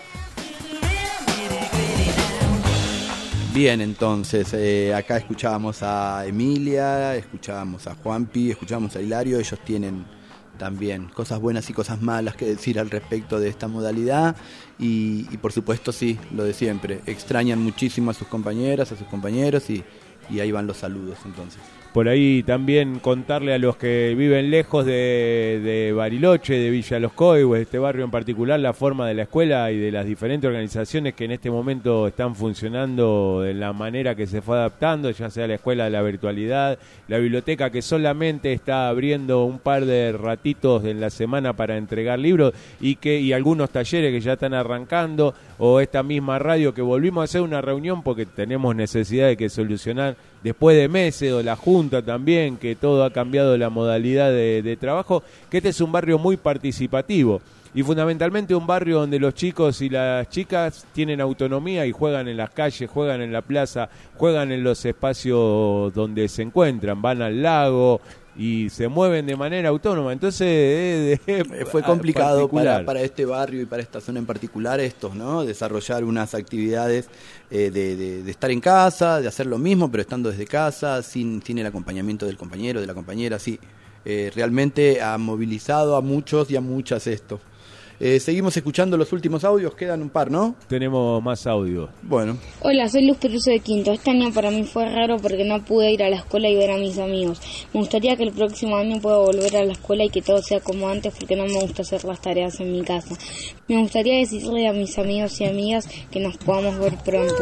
Bien, entonces, acá escuchábamos a Emilia, escuchábamos a Juanpi, escuchábamos a Hilario. Ellos tienen también cosas buenas y cosas malas que decir al respecto de esta modalidad, y por supuesto, sí, lo de siempre, extrañan muchísimo a sus compañeras, a sus compañeros, y y ahí van los saludos entonces. Por ahí también contarle a los que viven lejos de Bariloche, de Villa Los Coibos, este barrio en particular, la forma de la escuela y de las diferentes organizaciones que en este momento están funcionando de la manera que se fue adaptando, ya sea la escuela de la virtualidad, la biblioteca que solamente está abriendo un par de ratitos en la semana para entregar libros y algunos talleres que ya están arrancando, o esta misma radio que volvimos a hacer una reunión porque tenemos necesidad de que solucionar después de meses, o la Junta también, que todo ha cambiado la modalidad de trabajo, que este es un barrio muy participativo y fundamentalmente un barrio donde los chicos y las chicas tienen autonomía y juegan en las calles, juegan en la plaza, juegan en los espacios donde se encuentran, van al lago y se mueven de manera autónoma. Entonces fue complicado para este barrio y para esta zona en particular ¿no? Desarrollar unas actividades de estar en casa, de hacer lo mismo pero estando desde casa, sin el acompañamiento del compañero, de la compañera. Sí, realmente ha movilizado a muchos y a muchas esto. Seguimos escuchando los últimos audios, quedan un par, ¿no? Tenemos más audios. Bueno. Hola, soy Luz Peruso de Quinto. Este año para mí fue raro porque no pude ir a la escuela y ver a mis amigos. Me gustaría que el próximo año pueda volver a la escuela y que todo sea como antes porque no me gusta hacer las tareas en mi casa. Me gustaría decirle a mis amigos y amigas que nos podamos ver pronto.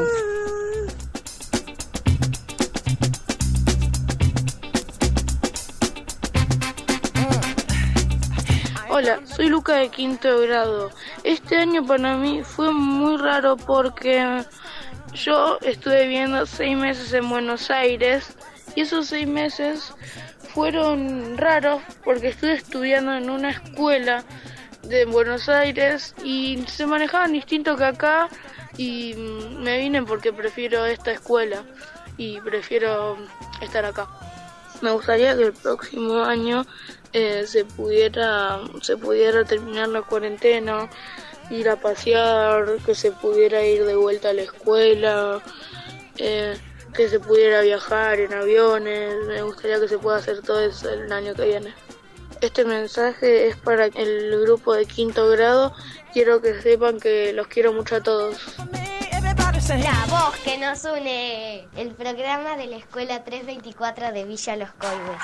Hola, soy Luca de quinto grado. Este año para mí fue muy raro porque yo estuve viviendo 6 meses en Buenos Aires y esos 6 meses fueron raros porque estuve estudiando en una escuela de Buenos Aires y se manejaban distinto que acá y me vine porque prefiero esta escuela y prefiero estar acá. Me gustaría que el próximo año se pudiera terminar la cuarentena, ir a pasear, que se pudiera ir de vuelta a la escuela, que se pudiera viajar en aviones. Me gustaría que se pueda hacer todo eso el año que viene. Este mensaje es para el grupo de quinto grado. Quiero que sepan que los quiero mucho a todos. La voz que nos une, el programa de la Escuela 324 de Villa Los Coibos.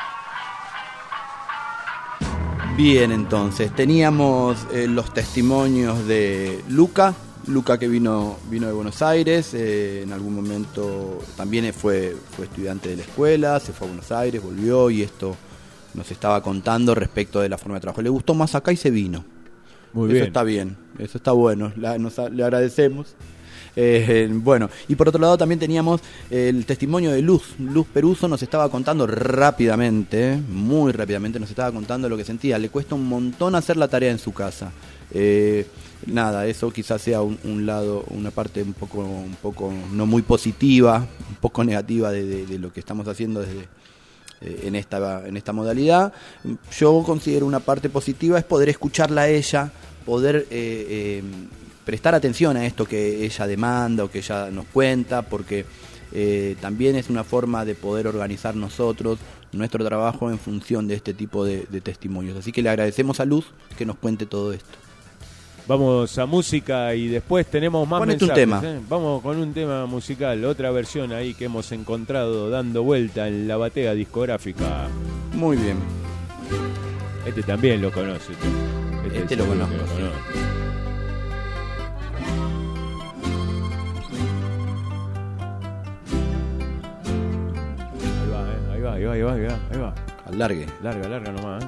Bien, entonces, teníamos los testimonios de Luca que vino de Buenos Aires, en algún momento también fue estudiante de la escuela, se fue a Buenos Aires, volvió y esto nos estaba contando respecto de la forma de trabajo. Le gustó más acá y se vino. Muy bien. Eso está bien, eso está bueno, le agradecemos. Bueno, y por otro lado también teníamos el testimonio de Luz Peruso. Nos estaba contando rápidamente, muy rápidamente nos estaba contando lo que sentía. Le cuesta un montón hacer la tarea en su casa. Nada, eso quizás sea un lado, una parte un poco no muy positiva, un poco negativa de lo que estamos haciendo desde en esta modalidad. Yo considero una parte positiva es poder escucharla a ella, poder prestar atención a esto que ella demanda o que ella nos cuenta, porque también es una forma de poder organizar nosotros nuestro trabajo en función de este tipo de testimonios. Así que le agradecemos a Luz que nos cuente todo esto. Vamos a música y después tenemos más mensajes. Un tema. Vamos con un tema musical, otra versión ahí que hemos encontrado dando vuelta en la batea discográfica. Muy bien. Este también lo conoce. Este lo conozco. Ahí va. Alargue. Larga nomás.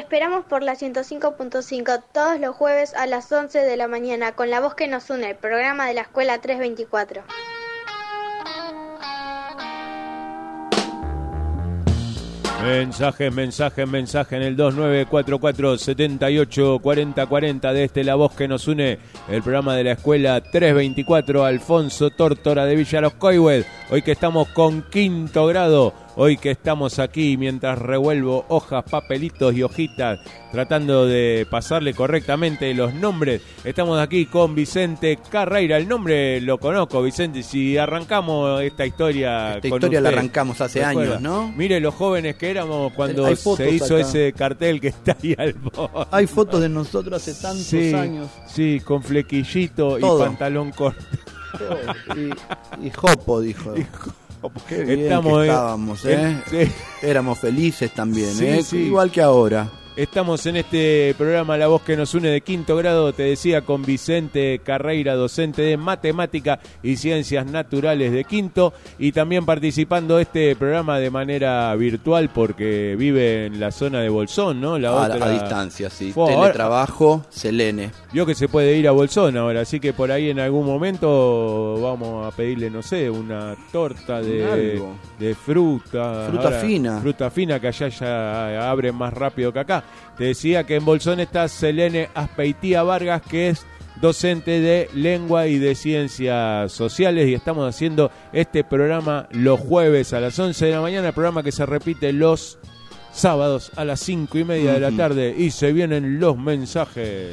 esperamos por la 105.5 todos los jueves a las 11 de la mañana con La Voz que nos une, el programa de la Escuela 324. Mensaje en el 2944-784040 de La Voz que nos une, el programa de la Escuela 324. Alfonso Tórtora de Villa Los Coihues, hoy que estamos con quinto grado, hoy que estamos aquí mientras revuelvo hojas, papelitos y hojitas, tratando de pasarle correctamente los nombres. Estamos aquí con Vicente Carreira, el nombre lo conozco, Vicente, si arrancamos esta historia con historia la usted, arrancamos hace años, ¿no? Mire los jóvenes que éramos cuando se hizo acá ese cartel que está ahí al borde. Hay fotos de nosotros hace tantos años. Sí, con flequillito todo, y pantalón corto. Y jopo, dijo. Qué bien que estábamos, sí. Éramos felices también, sí, sí. Igual que ahora. Estamos en este programa La Voz que nos une de quinto grado, te decía, con Vicente Carreira, docente de Matemática y Ciencias Naturales de quinto, y también participando de este programa de manera virtual porque vive en la zona de Bolsón, ¿no? A distancia, sí. Teletrabajo, Selene. Vio que se puede ir a Bolsón ahora, así que por ahí en algún momento vamos a pedirle, no sé, una torta de fruta. Fruta fina. Fruta fina, que allá ya abre más rápido que acá. Te decía que en Bolsón está Selene Aspeitía Vargas, que es docente de Lengua y de Ciencias Sociales, y estamos haciendo este programa los jueves a las 11 de la mañana, el programa que se repite los sábados a las 5:30 de la tarde, y se vienen los mensajes.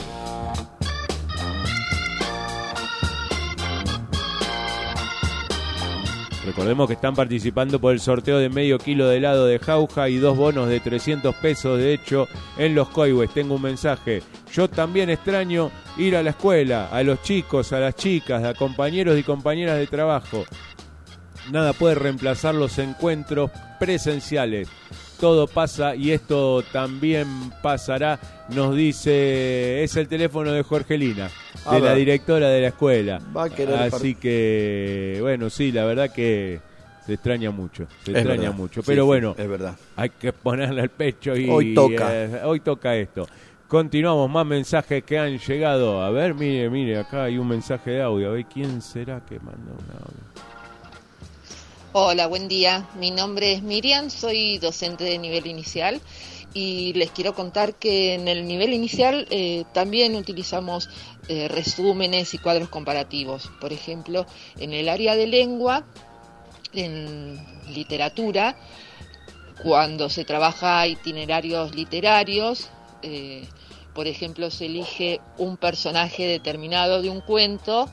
Recordemos que están participando por el sorteo de medio kilo de helado de jauja y 2 bonos de 300 pesos. De hecho, en Los Coihues tengo un mensaje. Yo también extraño ir a la escuela, a los chicos, a las chicas, a compañeros y compañeras de trabajo. Nada puede reemplazar los encuentros presenciales. Todo pasa y esto también pasará, nos dice, es el teléfono de Jorgelina, de la directora de la escuela. Va a querer. Así que, bueno, sí, la verdad que se extraña mucho, mucho. Pero sí, bueno, es verdad. Hay que ponerle al pecho y hoy toca esto. Continuamos, más mensajes que han llegado. A ver, mire, acá hay un mensaje de audio. A ver, ¿quién será que manda un audio? Hola, buen día. Mi nombre es Miriam, soy docente de nivel inicial y les quiero contar que en el nivel inicial también utilizamos resúmenes y cuadros comparativos. Por ejemplo, en el área de lengua, en literatura, cuando se trabaja itinerarios literarios, por ejemplo, se elige un personaje determinado de un cuento,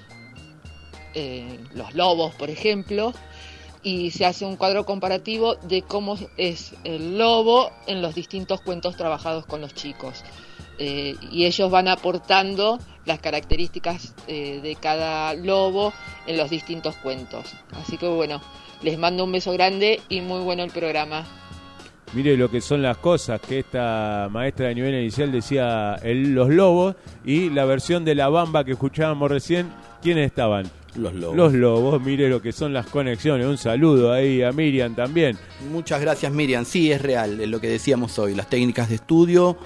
los lobos, por ejemplo, y se hace un cuadro comparativo de cómo es el lobo en los distintos cuentos trabajados con los chicos. Y ellos van aportando las características de cada lobo en los distintos cuentos. Así que bueno, les mando un beso grande y muy bueno el programa. Mire lo que son las cosas, que esta maestra de nivel inicial decía los lobos, y la versión de La Bamba que escuchábamos recién, ¿quiénes estaban? Los lobos. Los lobos, mire lo que son las conexiones. Un saludo ahí a Miriam también. Muchas gracias, Miriam. Sí, es real, es lo que decíamos hoy. Las técnicas de estudio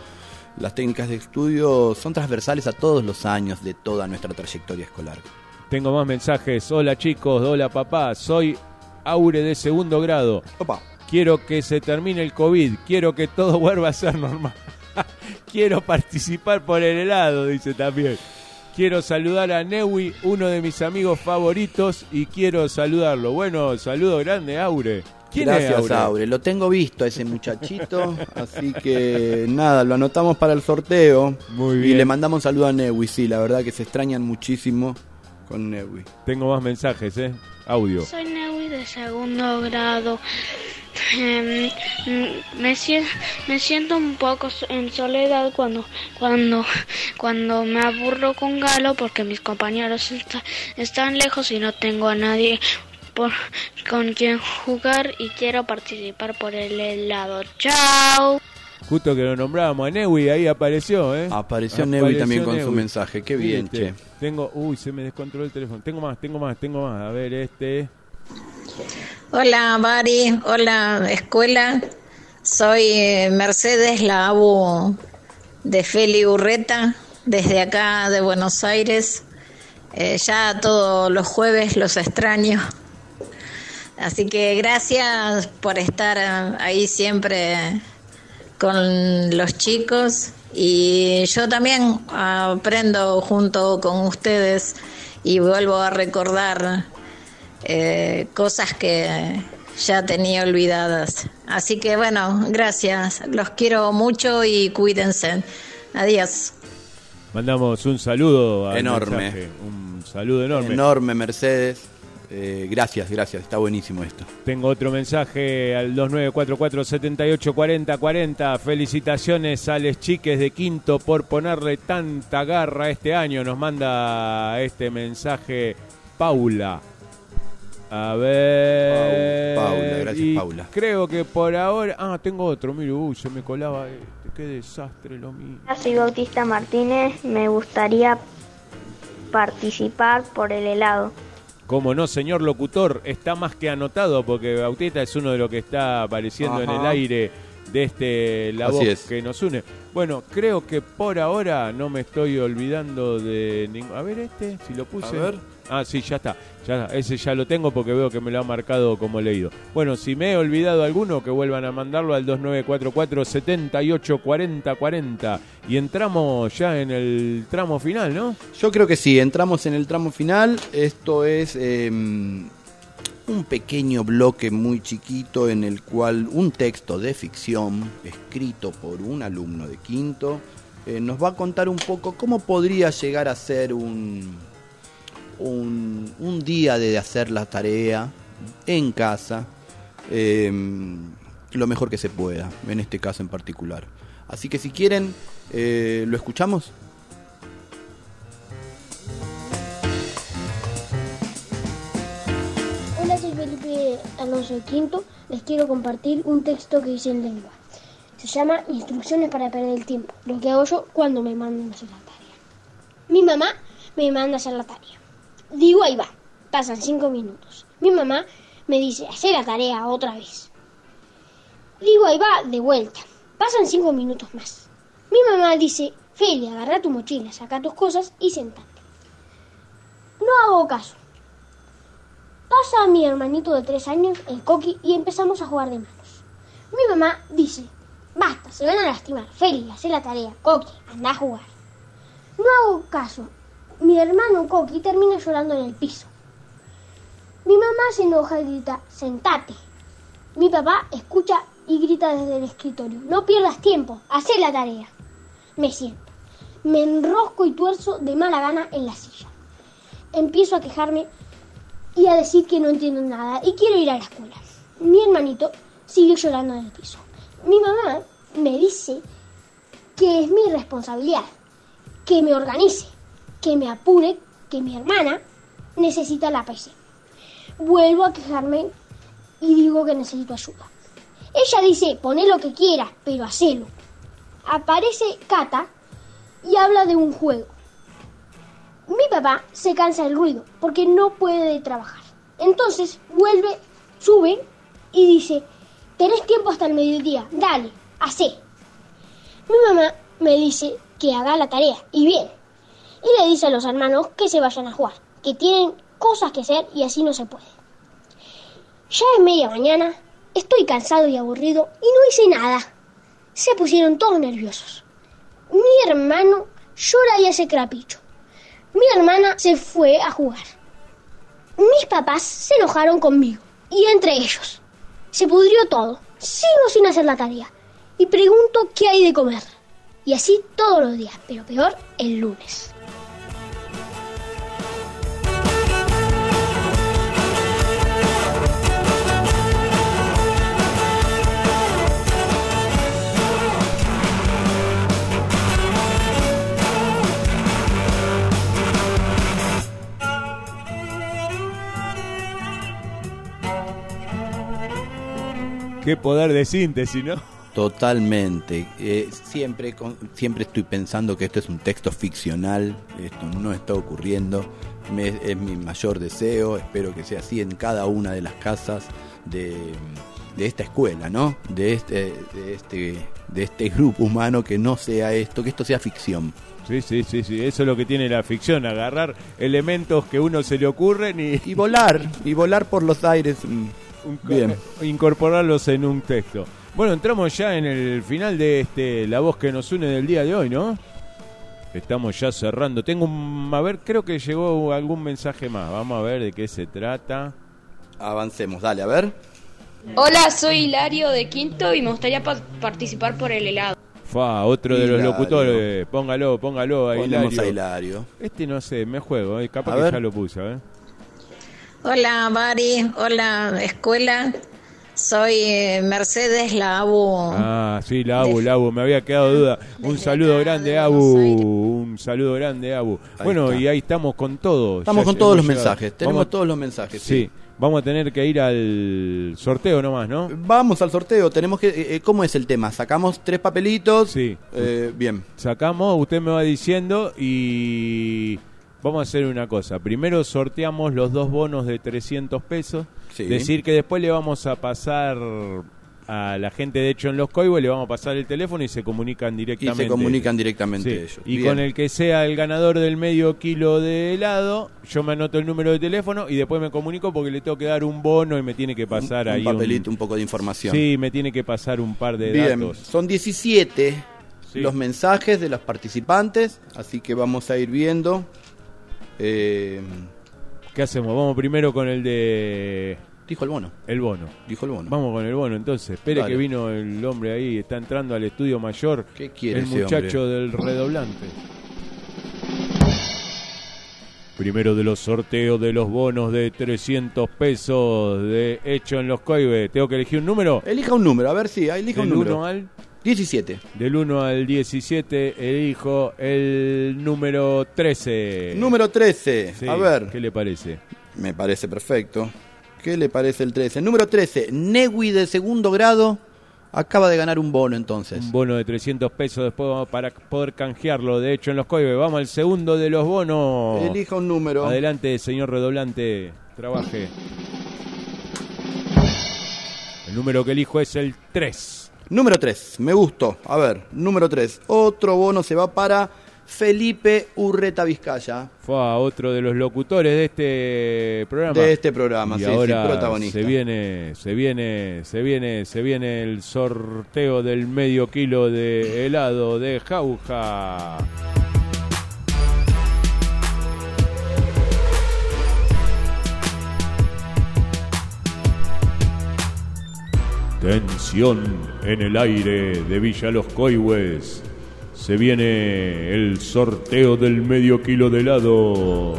son transversales a todos los años de toda nuestra trayectoria escolar. Tengo más mensajes. Hola chicos, hola papá, soy Aure de segundo grado. Opa. Quiero que se termine el COVID, quiero que todo vuelva a ser normal. Quiero participar por el helado, dice también. Quiero saludar a Newi, uno de mis amigos favoritos, y quiero saludarlo. Bueno, saludo grande, Aure. ¿Quién es Gracias, Aure? Lo tengo visto a ese muchachito, así que nada, lo anotamos para el sorteo. Muy bien. Y le mandamos un saludo a Newi, sí, la verdad que se extrañan muchísimo con Newi. Tengo más mensajes, audio. Soy Newi de segundo grado. Me siento un poco en soledad cuando me aburro con Galo porque mis compañeros están lejos y no tengo a nadie con quien jugar y quiero participar por el helado. ¡Chao! Justo que lo nombrábamos a Newi, ahí apareció, Apareció Newi también con su mensaje, qué bien, che. Se me descontroló el teléfono. Tengo más. A ver, Hola, Bari. Hola, escuela. Soy Mercedes, la abu de Feli Urreta, desde acá de Buenos Aires. Ya todos los jueves los extraño. Así que gracias por estar ahí siempre con los chicos. Y yo también aprendo junto con ustedes y vuelvo a recordar cosas que ya tenía olvidadas. Así que bueno, gracias. Los quiero mucho y cuídense. Adiós. Mandamos un saludo enorme. Mensaje. Un saludo enorme. Enorme, Mercedes. Gracias. Está buenísimo esto. Tengo otro mensaje al 2944-784040. Felicitaciones a les chiques de quinto por ponerle tanta garra este año. Nos manda este mensaje Paula. A ver. Paula, gracias, Paula. Creo que por ahora. Tengo otro. Mire, se me colaba. Qué desastre lo mío. Soy Bautista Martínez. Me gustaría participar por el helado. Como no, señor locutor, está más que anotado porque Bautista es uno de los que está apareciendo en el aire de La Voz que nos une. Bueno, creo que por ahora no me estoy olvidando de ningún... A ver si lo puse. A ver. Sí, ya está. Ese ya lo tengo porque veo que me lo ha marcado como leído. Bueno, si me he olvidado alguno, que vuelvan a mandarlo al 2944-784040. Y entramos ya en el tramo final, ¿no? Yo creo que sí, entramos en el tramo final. Esto es un pequeño bloque muy chiquito en el cual un texto de ficción escrito por un alumno de quinto nos va a contar un poco cómo podría llegar a ser un día de hacer la tarea en casa lo mejor que se pueda, en este caso en particular. Así que si quieren, ¿lo escuchamos? Hola, soy Felipe Alonso de Quinto. Les quiero compartir un texto que hice en lengua. Se llama Instrucciones para perder el tiempo. Lo que hago yo cuando me mandan a hacer la tarea. Mi mamá me manda a hacer la tarea. Digo, ahí va. Pasan 5 minutos. Mi mamá me dice, hacer la tarea otra vez. Digo, ahí va, de vuelta. Pasan 5 minutos más. Mi mamá dice, Feli, agarra tu mochila, saca tus cosas y sentate. No hago caso. Pasa mi hermanito de 3 años, el Coqui, y empezamos a jugar de manos. Mi mamá dice, basta, se van a lastimar. Feli, hacé la tarea. Coqui, anda a jugar. No hago caso. Mi hermano Coqui termina llorando en el piso. Mi mamá se enoja y grita, sentate. Mi papá escucha y grita desde el escritorio, no pierdas tiempo, hacé la tarea. Me siento. Me enrosco y tuerzo de mala gana en la silla. Empiezo a quejarme y a decir que no entiendo nada y quiero ir a la escuela. Mi hermanito sigue llorando en el piso. Mi mamá me dice que es mi responsabilidad, que me organice, que me apure, que mi hermana necesita la PC. Vuelvo a quejarme y digo que necesito ayuda. Ella dice, poné lo que quieras, pero hacelo. Aparece Cata y habla de un juego. Mi papá se cansa del ruido porque no puede trabajar. Entonces vuelve, sube y dice, tenés tiempo hasta el mediodía, dale, hacé. Mi mamá me dice que haga la tarea, y bien. Y le dice a los hermanos que se vayan a jugar, que tienen cosas que hacer y así no se puede. Ya es media mañana, estoy cansado y aburrido y no hice nada. Se pusieron todos nerviosos. Mi hermano llora y hace crapicho. Mi hermana se fue a jugar. Mis papás se enojaron conmigo y entre ellos. Se pudrió todo. Sigo sin hacer la tarea y pregunto qué hay de comer. Y así todos los días, pero peor el lunes. Qué poder de síntesis, ¿no? Totalmente. Siempre estoy pensando que esto es un texto ficcional, esto no está ocurriendo. Es mi mayor deseo, espero que sea así en cada una de las casas de esta escuela, ¿no? De este grupo humano, que no sea esto, que esto sea ficción. Sí, eso es lo que tiene la ficción, agarrar elementos que uno se le ocurren y volar por los aires. Bien. Incorporarlos en un texto. Bueno, entramos ya en el final de La Voz que nos une del día de hoy, ¿no? Estamos ya cerrando. Creo que llegó algún mensaje más. Vamos a ver de qué se trata. Avancemos, dale, a ver. Hola, soy Hilario de Quinto y me gustaría participar por el helado. Otro de los locutores. Póngalo a Ponemos Hilario. a Hilario. No sé, me juego. Capaz A que ver. ya lo puse, ¿eh? Hola, Mari. Hola, escuela. Soy Mercedes, la Abu. Sí, la Abu. Me había quedado duda. Un saludo grande, Abu. Bueno, y ahí estamos con todo. Estamos con todos los mensajes. Tenemos todos los mensajes. Sí. Vamos a tener que ir al sorteo nomás, ¿no? Vamos al sorteo. Tenemos que... ¿Cómo es el tema? Sacamos 3 papelitos. Sí. Bien. Sacamos, usted me va diciendo y... Vamos a hacer una cosa. Primero sorteamos los 2 bonos de 300 pesos. Sí. Decir que después le vamos a pasar a la gente de Hecho en los Coihues, le vamos a pasar el teléfono y se comunican directamente. Sí. Ellos. Y Bien. con el que sea el ganador del medio kilo de helado, yo me anoto el número de teléfono y después me comunico porque le tengo que dar un bono y me tiene que pasar un ahí papelito, un poco de información. Sí, me tiene que pasar un par de Bien. datos. Son 17 los mensajes de los participantes, así que vamos a ir viendo. ¿Qué hacemos? Vamos primero con el de... Dijo el bono. Dijo el bono. Vamos con el bono, entonces. Espere Dale. que vino el hombre ahí, está entrando al estudio mayor. ¿Qué quiere el ese muchacho hombre? del redoblante. Primero de los sorteos de los bonos de 300 pesos de Hecho en los Coihues. ¿Tengo que elegir un número? Elija un número, a ver si elija un número. Del 1 al 17. Del 1 al 17 elijo el número 13. Número 13. Sí, A ver. ¿qué le parece? Me parece perfecto. ¿Qué le parece el 13? Número 13. Newi de segundo grado acaba de ganar un bono entonces. Un bono de 300 pesos después para poder canjearlo. De Hecho en los Coihues. Vamos al segundo de los bonos. Elija un número. Adelante, señor redoblante. Trabaje. El número que elijo es el 3. Número 3. Me gustó. A ver, número 3. Otro bono se va para Felipe Urreta Vizcaya. Fue a otro de los locutores de este programa. Y sí, ahora protagonista. Se viene el sorteo del medio kilo de helado de jauja. Tensión en el aire de Villa Los Coihues. Se viene el sorteo del medio kilo de helado.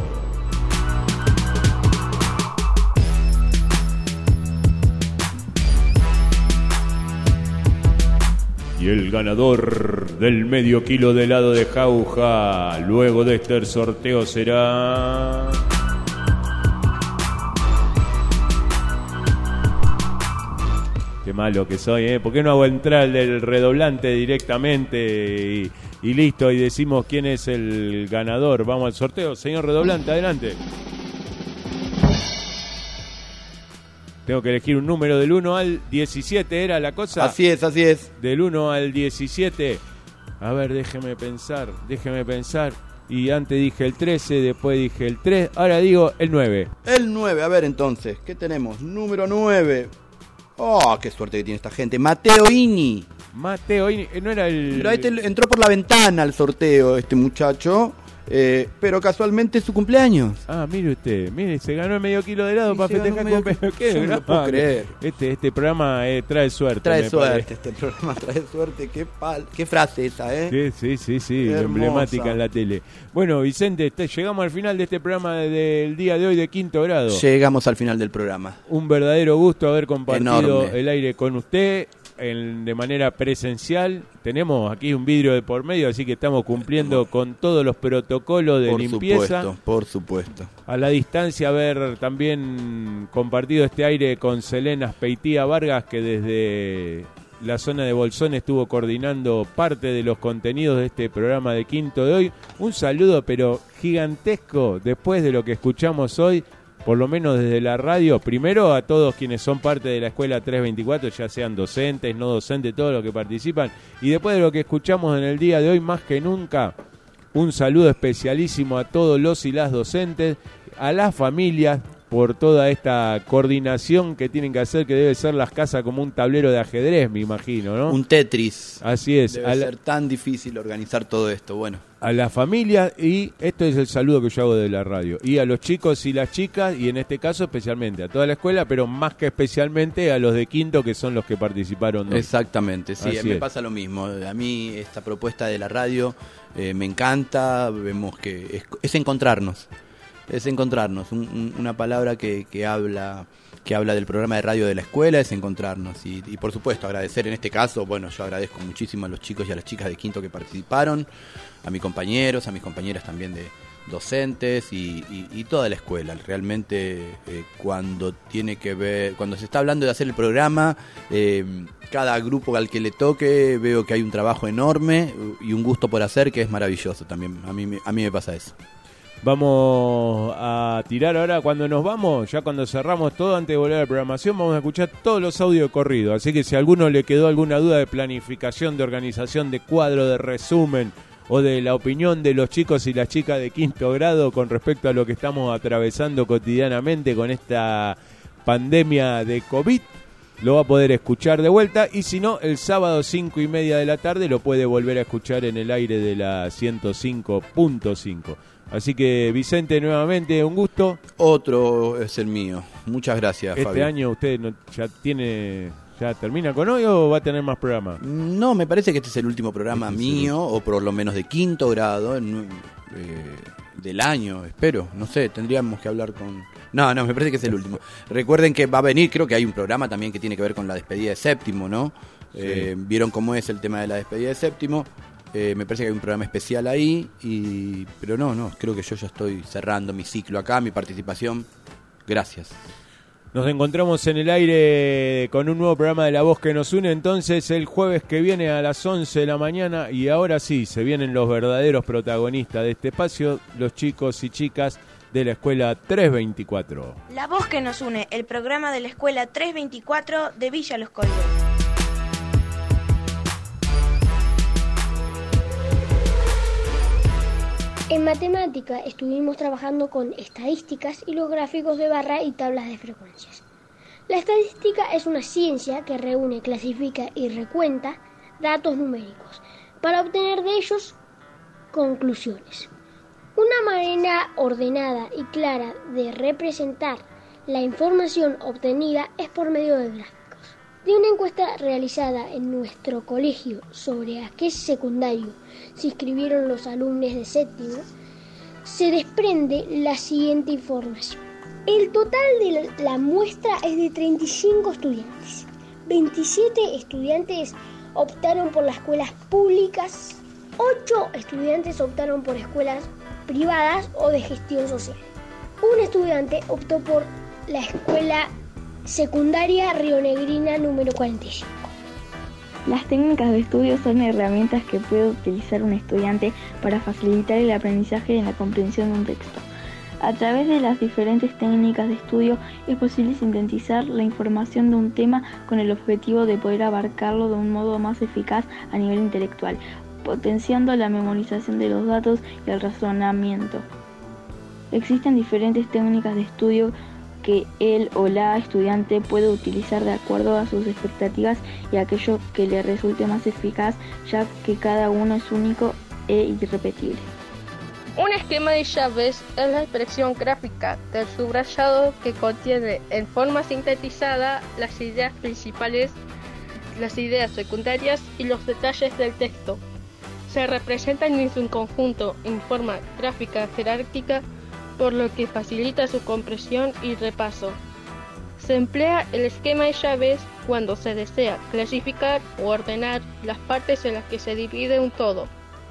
Y el ganador del medio kilo de helado de jauja, luego de este sorteo, será... Qué malo que soy, ¿eh? ¿Por qué no hago entrar el redoblante directamente y listo? Y decimos quién es el ganador. Vamos al sorteo. Señor redoblante, adelante. Tengo que elegir un número del 1 al 17, ¿era la cosa? Así es. Del 1 al 17. A ver, déjeme pensar. Y antes dije el 13, después dije el 3. Ahora digo el 9. El 9, a ver entonces. ¿Qué tenemos? Número 9. Oh, qué suerte que tiene esta gente. Mateo Ini, no era el... Pero ahí entró por la ventana al sorteo este muchacho. Pero casualmente es su cumpleaños. Ah, mire usted, se ganó el medio kilo de helado para festejar con ¿Qué? Yo no lo puedo creer. Este programa trae suerte. Este programa trae suerte. Qué frase esa, ¿eh? Sí, emblemática en la tele. Bueno, Vicente, llegamos al final de este programa del día de hoy de Quinto Grado. Llegamos al final del programa. Un verdadero gusto haber compartido Enorme. el aire con usted. De manera presencial. Tenemos aquí un vidrio de por medio, así que estamos cumpliendo con todos los protocolos de limpieza. Por supuesto. A la distancia, haber también compartido este aire con Selena Peitía Vargas, que desde la zona de Bolsón estuvo coordinando parte de los contenidos de este programa de Quinto de hoy. Un saludo, pero gigantesco, después de lo que escuchamos hoy, por lo menos desde la radio, primero a todos quienes son parte de la Escuela 324, ya sean docentes, no docentes, todos los que participan, y después de lo que escuchamos en el día de hoy, más que nunca, un saludo especialísimo a todos los y las docentes, a las familias, por toda esta coordinación que tienen que hacer, que debe ser las casas como un tablero de ajedrez, me imagino, ¿no? Un Tetris. Así es. Debe ser tan difícil organizar todo esto, bueno. A la familia, y esto es el saludo que yo hago de la radio, y a los chicos y las chicas, y en este caso especialmente a toda la escuela, pero más que especialmente a los de quinto, que son los que participaron, ¿no? Exactamente, sí, Así me es. pasa lo mismo. A mí esta propuesta de la radio me encanta, vemos que es encontrarnos. Es encontrarnos, una palabra que habla del programa de radio de la escuela, es encontrarnos. Y por supuesto agradecer en este caso, bueno, yo agradezco muchísimo a los chicos y a las chicas de quinto que participaron, a mis compañeros, a mis compañeras también de docentes y toda la escuela. Realmente cuando se está hablando de hacer el programa, cada grupo al que le toque veo que hay un trabajo enorme y un gusto por hacer que es maravilloso también. A mí me pasa eso. Vamos a tirar ahora, cuando nos vamos, ya cuando cerramos todo, antes de volver a la programación, vamos a escuchar todos los audios de corrido. Así que si a alguno le quedó alguna duda de planificación, de organización, de cuadro, de resumen, o de la opinión de los chicos y las chicas de quinto grado con respecto a lo que estamos atravesando cotidianamente con esta pandemia de COVID, lo va a poder escuchar de vuelta, y si no, el sábado 5:30 de la tarde lo puede volver a escuchar en el aire de la 105.5. Así que, Vicente, nuevamente un gusto. Otro es el mío. Muchas gracias, Este Fabio. año usted ya termina con hoy, ¿o va a tener más programas? No, me parece que este es el último programa mío, o por lo menos de quinto grado del año, espero. No sé, tendríamos que hablar con... No, me parece que es el último. Recuerden que va a venir, creo que hay un programa también que tiene que ver con la despedida de séptimo, ¿no? Sí. Vieron cómo es el tema de la despedida de séptimo. Me parece que hay un programa especial ahí, pero no, creo que yo ya estoy cerrando mi ciclo acá, mi participación. Gracias. Nos encontramos en el aire con un nuevo programa de La Voz que nos une, entonces el jueves que viene a las 11 de la mañana, y ahora sí, se vienen los verdaderos protagonistas de este espacio, los chicos y chicas de la Escuela 324. La Voz que nos une, el programa de la Escuela 324 de Villa Los Colores. En matemática estuvimos trabajando con estadísticas y los gráficos de barra y tablas de frecuencias. La estadística es una ciencia que reúne, clasifica y recuenta datos numéricos para obtener de ellos conclusiones. Una manera ordenada y clara de representar la información obtenida es por medio de gráficos. De una encuesta realizada en nuestro colegio sobre a qué secundario se inscribieron los alumnos de séptimo, se desprende la siguiente información. El total de la muestra es de 35 estudiantes. 27 estudiantes optaron por las escuelas públicas, 8 estudiantes optaron por escuelas privadas o de gestión social. Un estudiante optó por la escuela secundaria rionegrina número 45. Las técnicas de estudio son herramientas que puede utilizar un estudiante para facilitar el aprendizaje y la comprensión de un texto. A través de las diferentes técnicas de estudio es posible sintetizar la información de un tema con el objetivo de poder abarcarlo de un modo más eficaz a nivel intelectual, potenciando la memorización de los datos y el razonamiento. Existen diferentes técnicas de estudio que él o la estudiante puede utilizar de acuerdo a sus expectativas y aquello que le resulte más eficaz, ya que cada uno es único e irrepetible. Un esquema de llaves es la expresión gráfica del subrayado que contiene en forma sintetizada las ideas principales, las ideas secundarias y los detalles del texto. Se representan en su conjunto en forma gráfica jerárquica, por lo que facilita su comprensión y repaso. Se emplea el esquema de llaves cuando se desea clasificar o ordenar las partes en las que se divide un todo.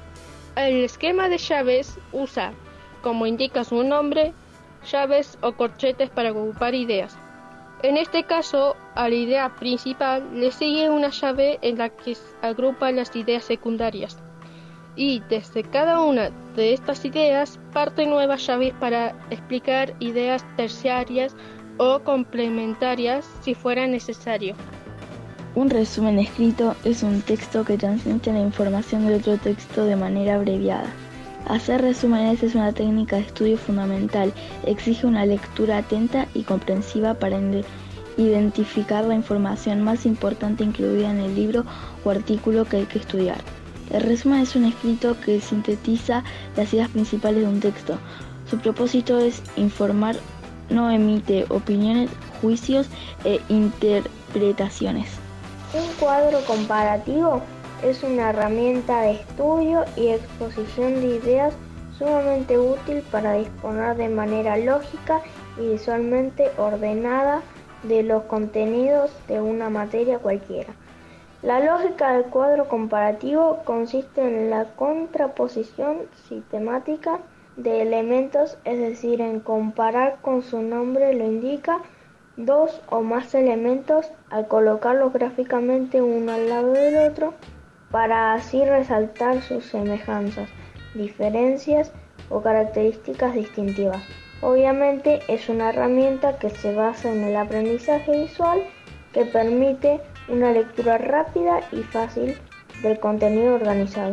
El esquema de llaves usa, como indica su nombre, llaves o corchetes para agrupar ideas. En este caso, a la idea principal le sigue una llave en la que agrupa las ideas secundarias. y desde cada una de estas ideas parten nuevas llaves para explicar ideas terciarias o complementarias si fuera necesario. Un resumen escrito es un texto que transmite la información de otro texto de manera abreviada. Hacer resúmenes es una técnica de estudio fundamental. Exige una lectura atenta y comprensiva para identificar la información más importante incluida en el libro o artículo que hay que estudiar. El resumen es un escrito que sintetiza las ideas principales de un texto. Su propósito es informar, no emite opiniones, juicios e interpretaciones. Un cuadro comparativo es una herramienta de estudio y exposición de ideas sumamente útil para disponer de manera lógica y visualmente ordenada de los contenidos de una materia cualquiera. La lógica del cuadro comparativo consiste en la contraposición sistemática de elementos, es decir, en comparar, con su nombre lo indica, dos o más elementos al colocarlos gráficamente uno al lado del otro para así resaltar sus semejanzas, diferencias o características distintivas. Obviamente es una herramienta que se basa en el aprendizaje visual que permite una lectura rápida y fácil del contenido organizado.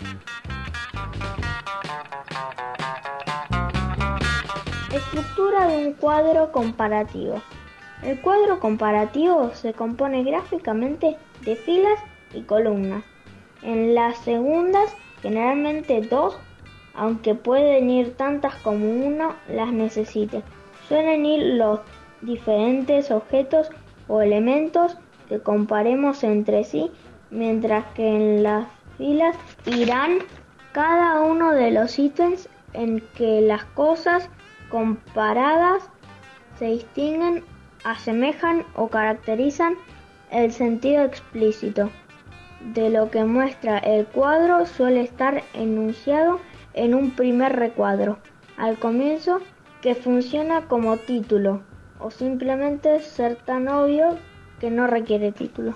Estructura de un cuadro comparativo. El cuadro comparativo se compone gráficamente de filas y columnas. En las segundas, generalmente dos, aunque pueden ir tantas como una las necesite. Suelen ir los diferentes objetos o elementos que comparemos entre sí, mientras que en las filas irán cada uno de los ítems en que las cosas comparadas se distinguen, asemejan o caracterizan el sentido explícito de lo que muestra el cuadro. Suele estar enunciado en un primer recuadro al comienzo, que funciona como título o simplemente ser tan obvio que no requiere título.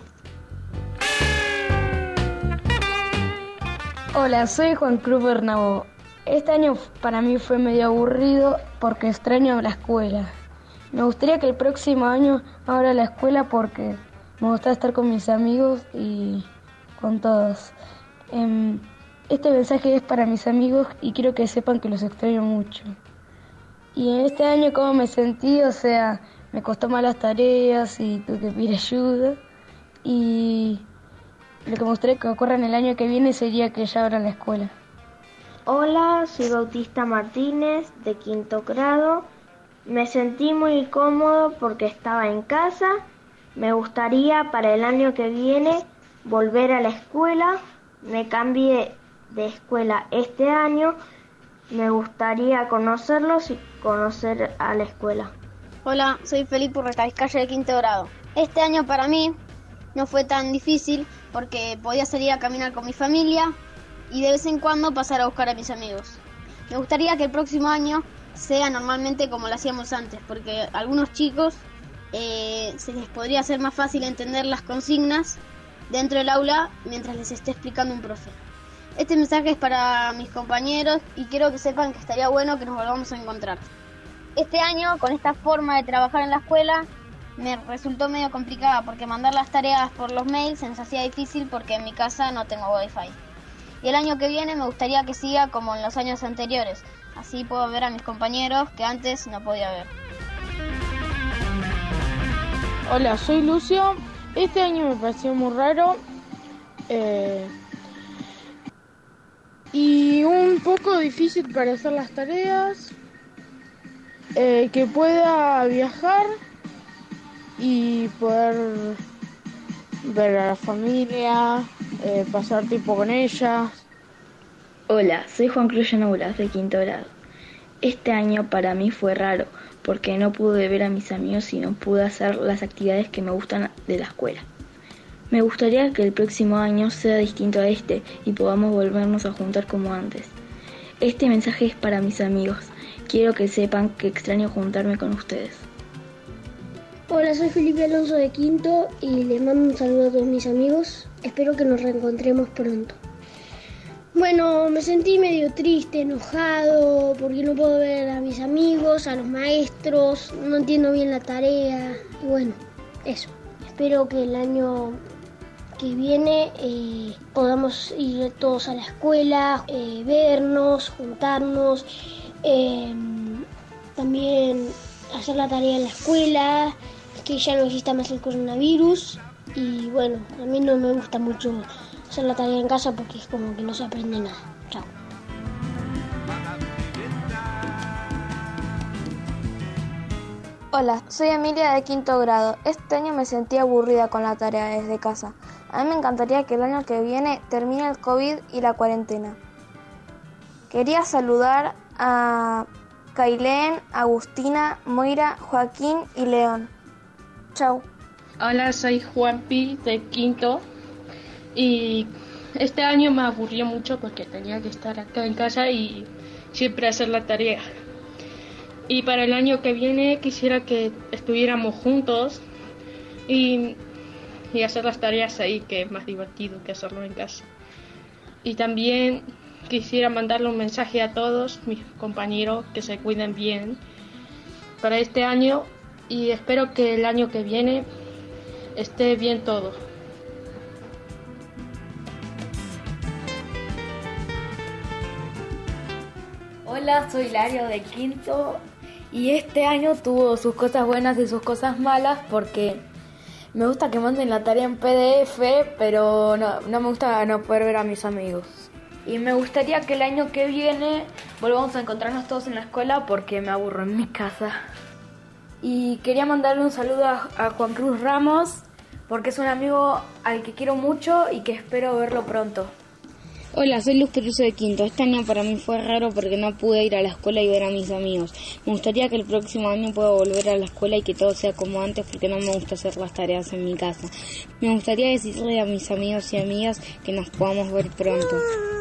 Hola, soy Juan Cruz Bernabó. Este año para mí fue medio aburrido porque extraño la escuela. Me gustaría que el próximo año abra la escuela porque me gusta estar con mis amigos y con todos. Este mensaje es para mis amigos y quiero que sepan que los extraño mucho. Y en este año, ¿cómo me sentí? O sea, me costó más las tareas y tuve que pedir ayuda. Y lo que me gustaría que ocurra en el año que viene sería que ya abran la escuela. Hola, soy Bautista Martínez, de 5º grado. Me sentí muy cómodo porque estaba en casa. Me gustaría para el año que viene volver a la escuela. Me cambié de escuela este año. Me gustaría conocerlos y conocer a la escuela. Hola, soy Felipe Urreta-Vizcaya, de 5º grado. Este año para mí no fue tan difícil porque podía salir a caminar con mi familia y de vez en cuando pasar a buscar a mis amigos. Me gustaría que el próximo año sea normalmente como lo hacíamos antes, porque a algunos chicos se les podría hacer más fácil entender las consignas dentro del aula mientras les esté explicando un profe. Este mensaje es para mis compañeros y quiero que sepan que estaría bueno que nos volvamos a encontrar. Este año, con esta forma de trabajar en la escuela, me resultó medio complicada porque mandar las tareas por los mails se nos hacía difícil porque en mi casa no tengo wifi. Y el año que viene me gustaría que siga como en los años anteriores. Así puedo ver a mis compañeros que antes no podía ver. Hola, soy Lucio. Este año me pareció muy raro y un poco difícil para hacer las tareas, que pueda viajar y poder ver a la familia, pasar tiempo con ella. Hola, soy Juan Cruz Llanuras, de 5º grado. Este año para mí fue raro porque no pude ver a mis amigos y no pude hacer las actividades que me gustan de la escuela. Me gustaría que el próximo año sea distinto a este y podamos volvernos a juntar como antes. Este mensaje es para mis amigos. Quiero que sepan que extraño juntarme con ustedes. Hola, soy Felipe Alonso, de 5º, y les mando un saludo a todos mis amigos. Espero que nos reencontremos pronto. Bueno, me sentí medio triste, enojado, porque no puedo ver a mis amigos, a los maestros, no entiendo bien la tarea, y bueno, eso. Espero que el año que viene podamos ir todos a la escuela, vernos, juntarnos, también hacer la tarea en la escuela, que ya no exista más el coronavirus, y bueno, a mí no me gusta mucho hacer la tarea en casa porque es como que no se aprende nada. Chao. Hola, soy Emilia de quinto grado. Este año me sentí aburrida con la tarea desde casa. A mí me encantaría que el año que viene termine el COVID y la cuarentena. Quería saludar a Kailén, Agustina, Moira, Joaquín y León. Chau. Hola, soy Juanpi de quinto y este año me aburrió mucho porque tenía que estar acá en casa y siempre hacer la tarea. Y para el año que viene quisiera que estuviéramos juntos y hacer las tareas ahí, que es más divertido que hacerlo en casa. Y también quisiera mandarle un mensaje a todos mis compañeros que se cuiden bien para este año y espero que el año que viene esté bien todo. Hola, soy Lario de quinto y este año tuvo sus cosas buenas y sus cosas malas porque me gusta que manden la tarea en PDF, pero no me gusta no poder ver a mis amigos. Y me gustaría que el año que viene volvamos a encontrarnos todos en la escuela porque me aburro en mi casa. Y quería mandarle un saludo a Juan Cruz Ramos porque es un amigo al que quiero mucho y que espero verlo pronto. Hola, soy Luz Peruso de quinto. Este año para mí fue raro porque no pude ir a la escuela y ver a mis amigos. Me gustaría que el próximo año pueda volver a la escuela y que todo sea como antes porque no me gusta hacer las tareas en mi casa. Me gustaría decirle a mis amigos y amigas que nos podamos ver pronto.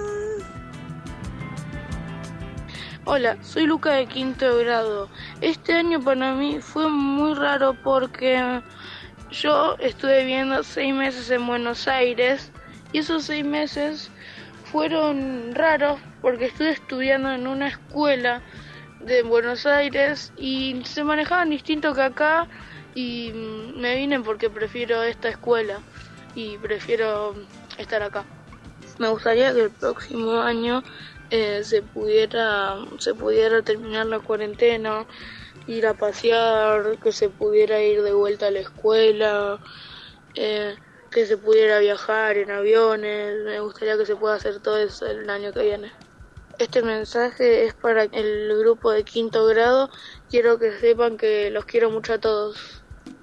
Hola, soy Luca de quinto grado. Este año para mí fue muy raro porque yo estuve viviendo 6 meses en Buenos Aires y esos 6 meses fueron raros porque estuve estudiando en una escuela de Buenos Aires y se manejaban distinto que acá y me vine porque prefiero esta escuela y prefiero estar acá. Me gustaría que el próximo año se pudiera terminar la cuarentena, ir a pasear, que se pudiera ir de vuelta a la escuela, que se pudiera viajar en aviones. Me gustaría que se pueda hacer todo eso el año que viene. Este mensaje es para el grupo de quinto grado. Quiero que sepan que los quiero mucho a todos.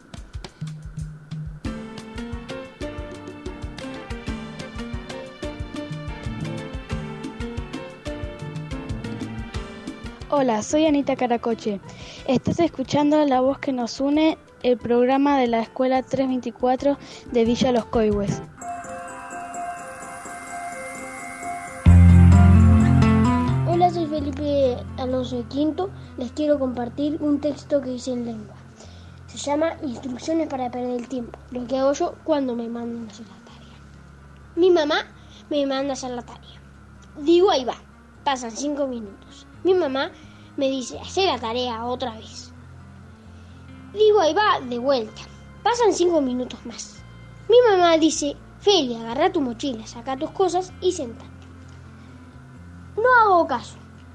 Hola, soy Anita Caracoche. Estás escuchando La Voz que nos une, el programa de la Escuela 324 de Villa Los Coihues. Hola, soy Felipe Alonso de quinto. Les quiero compartir un texto que hice en lengua. Se llama Instrucciones para perder el tiempo. Lo que hago yo cuando me mandan a hacer la tarea. Mi mamá me manda a hacer la tarea. Digo, ahí va. Pasan 5 minutos. Mi mamá me dice, hacer la tarea otra vez. Digo, ahí va, de vuelta. Pasan 5 minutos más. Mi mamá dice, Feli, agarra tu mochila, saca tus cosas y sentate. No hago caso.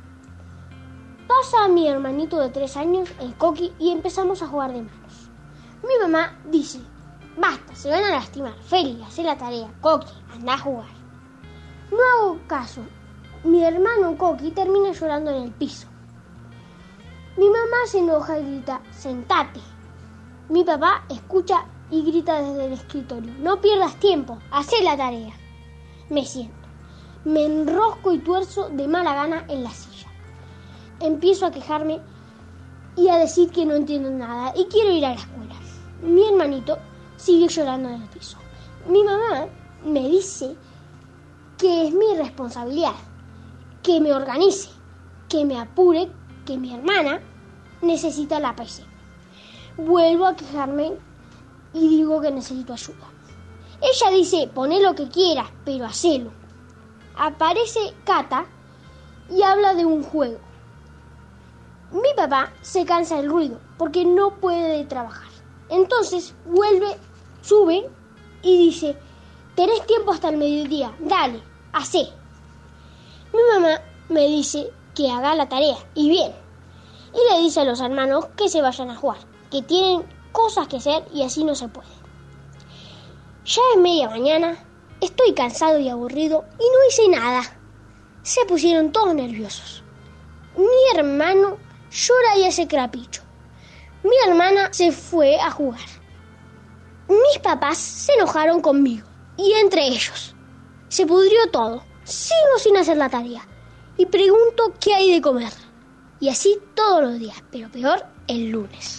Pasa mi hermanito de 3 años, el Coqui, y empezamos a jugar de manos. Mi mamá dice, basta, se van a lastimar. Feli, hacé la tarea. Coqui, anda a jugar. No hago caso. Mi hermano Coqui termina llorando en el piso. Mi mamá se enoja y grita, sentate. Mi papá escucha y grita desde el escritorio, no pierdas tiempo, hacé la tarea. Me siento, me enrosco y tuerzo de mala gana en la silla. Empiezo a quejarme y a decir que no entiendo nada y quiero ir a la escuela. Mi hermanito sigue llorando en el piso. Mi mamá me dice que es mi responsabilidad, que me organice, que me apure, que mi hermana necesita la PC. Vuelvo a quejarme y digo que necesito ayuda. Ella dice, poné lo que quieras, pero hacelo. aparece Cata y habla de un juego. Mi papá se cansa del ruido porque no puede trabajar. Entonces vuelve, sube y dice: tenés tiempo hasta el mediodía, dale, hacé. Mi mamá me dice que haga la tarea, y bien. Y le dice a los hermanos que se vayan a jugar, que tienen cosas que hacer y así no se puede. Ya es media mañana, estoy cansado y aburrido y no hice nada. Se pusieron todos nerviosos. Mi hermano llora y hace crapicho. Mi hermana se fue a jugar. Mis papás se enojaron conmigo y entre ellos. Se pudrió todo. Sigo sin hacer la tarea y pregunto qué hay de comer. Y así todos los días, pero peor el lunes.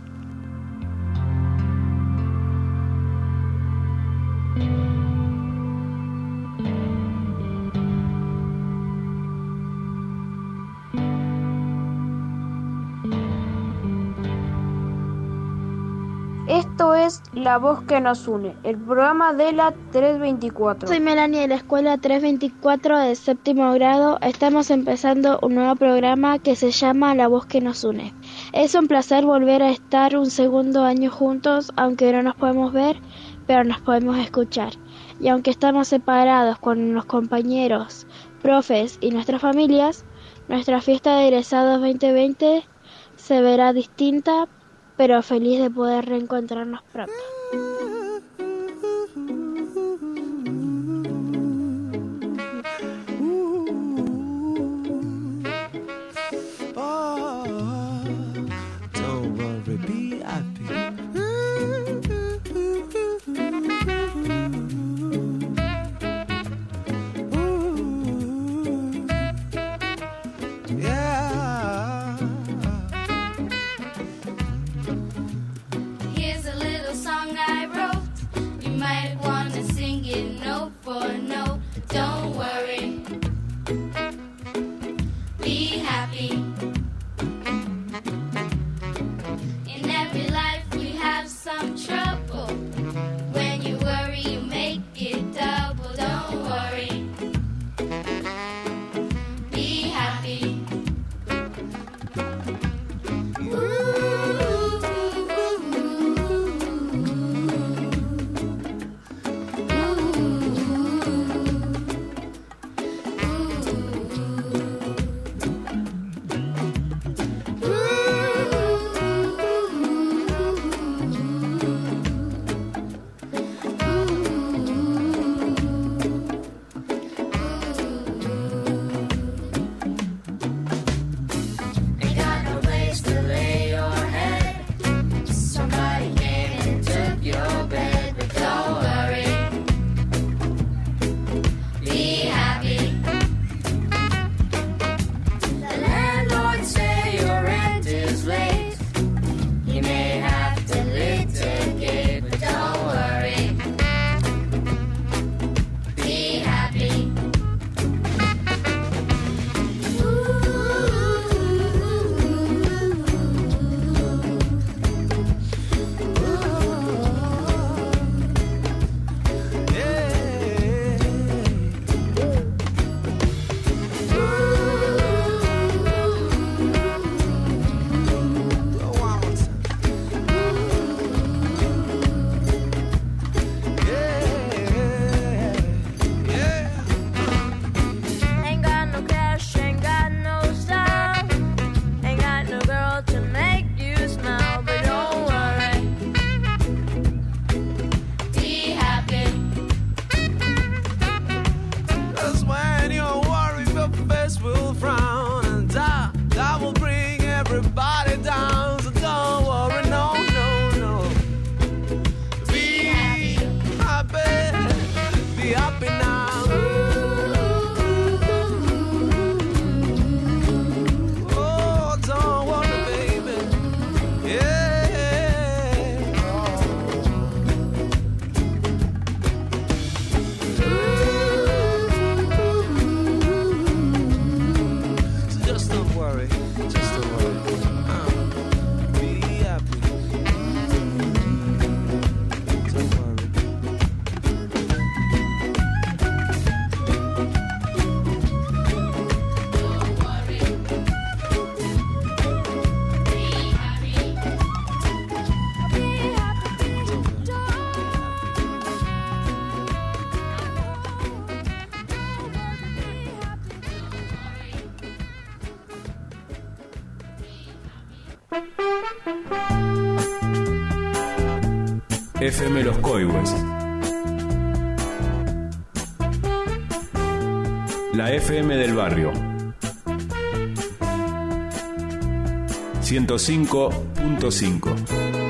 Esto es La Voz que nos une, el programa de la 324. Soy Melanie de la escuela 324 de séptimo grado. Estamos empezando un nuevo programa que se llama La Voz que nos une. Es un placer volver a estar un segundo año juntos, aunque no nos podemos ver, pero nos podemos escuchar. Y aunque estamos separados con los compañeros, profes y nuestras familias, nuestra fiesta de egresados 2020 se verá distinta, pero feliz de poder reencontrarnos pronto. FM Los Coihues. La FM del barrio. 105.5.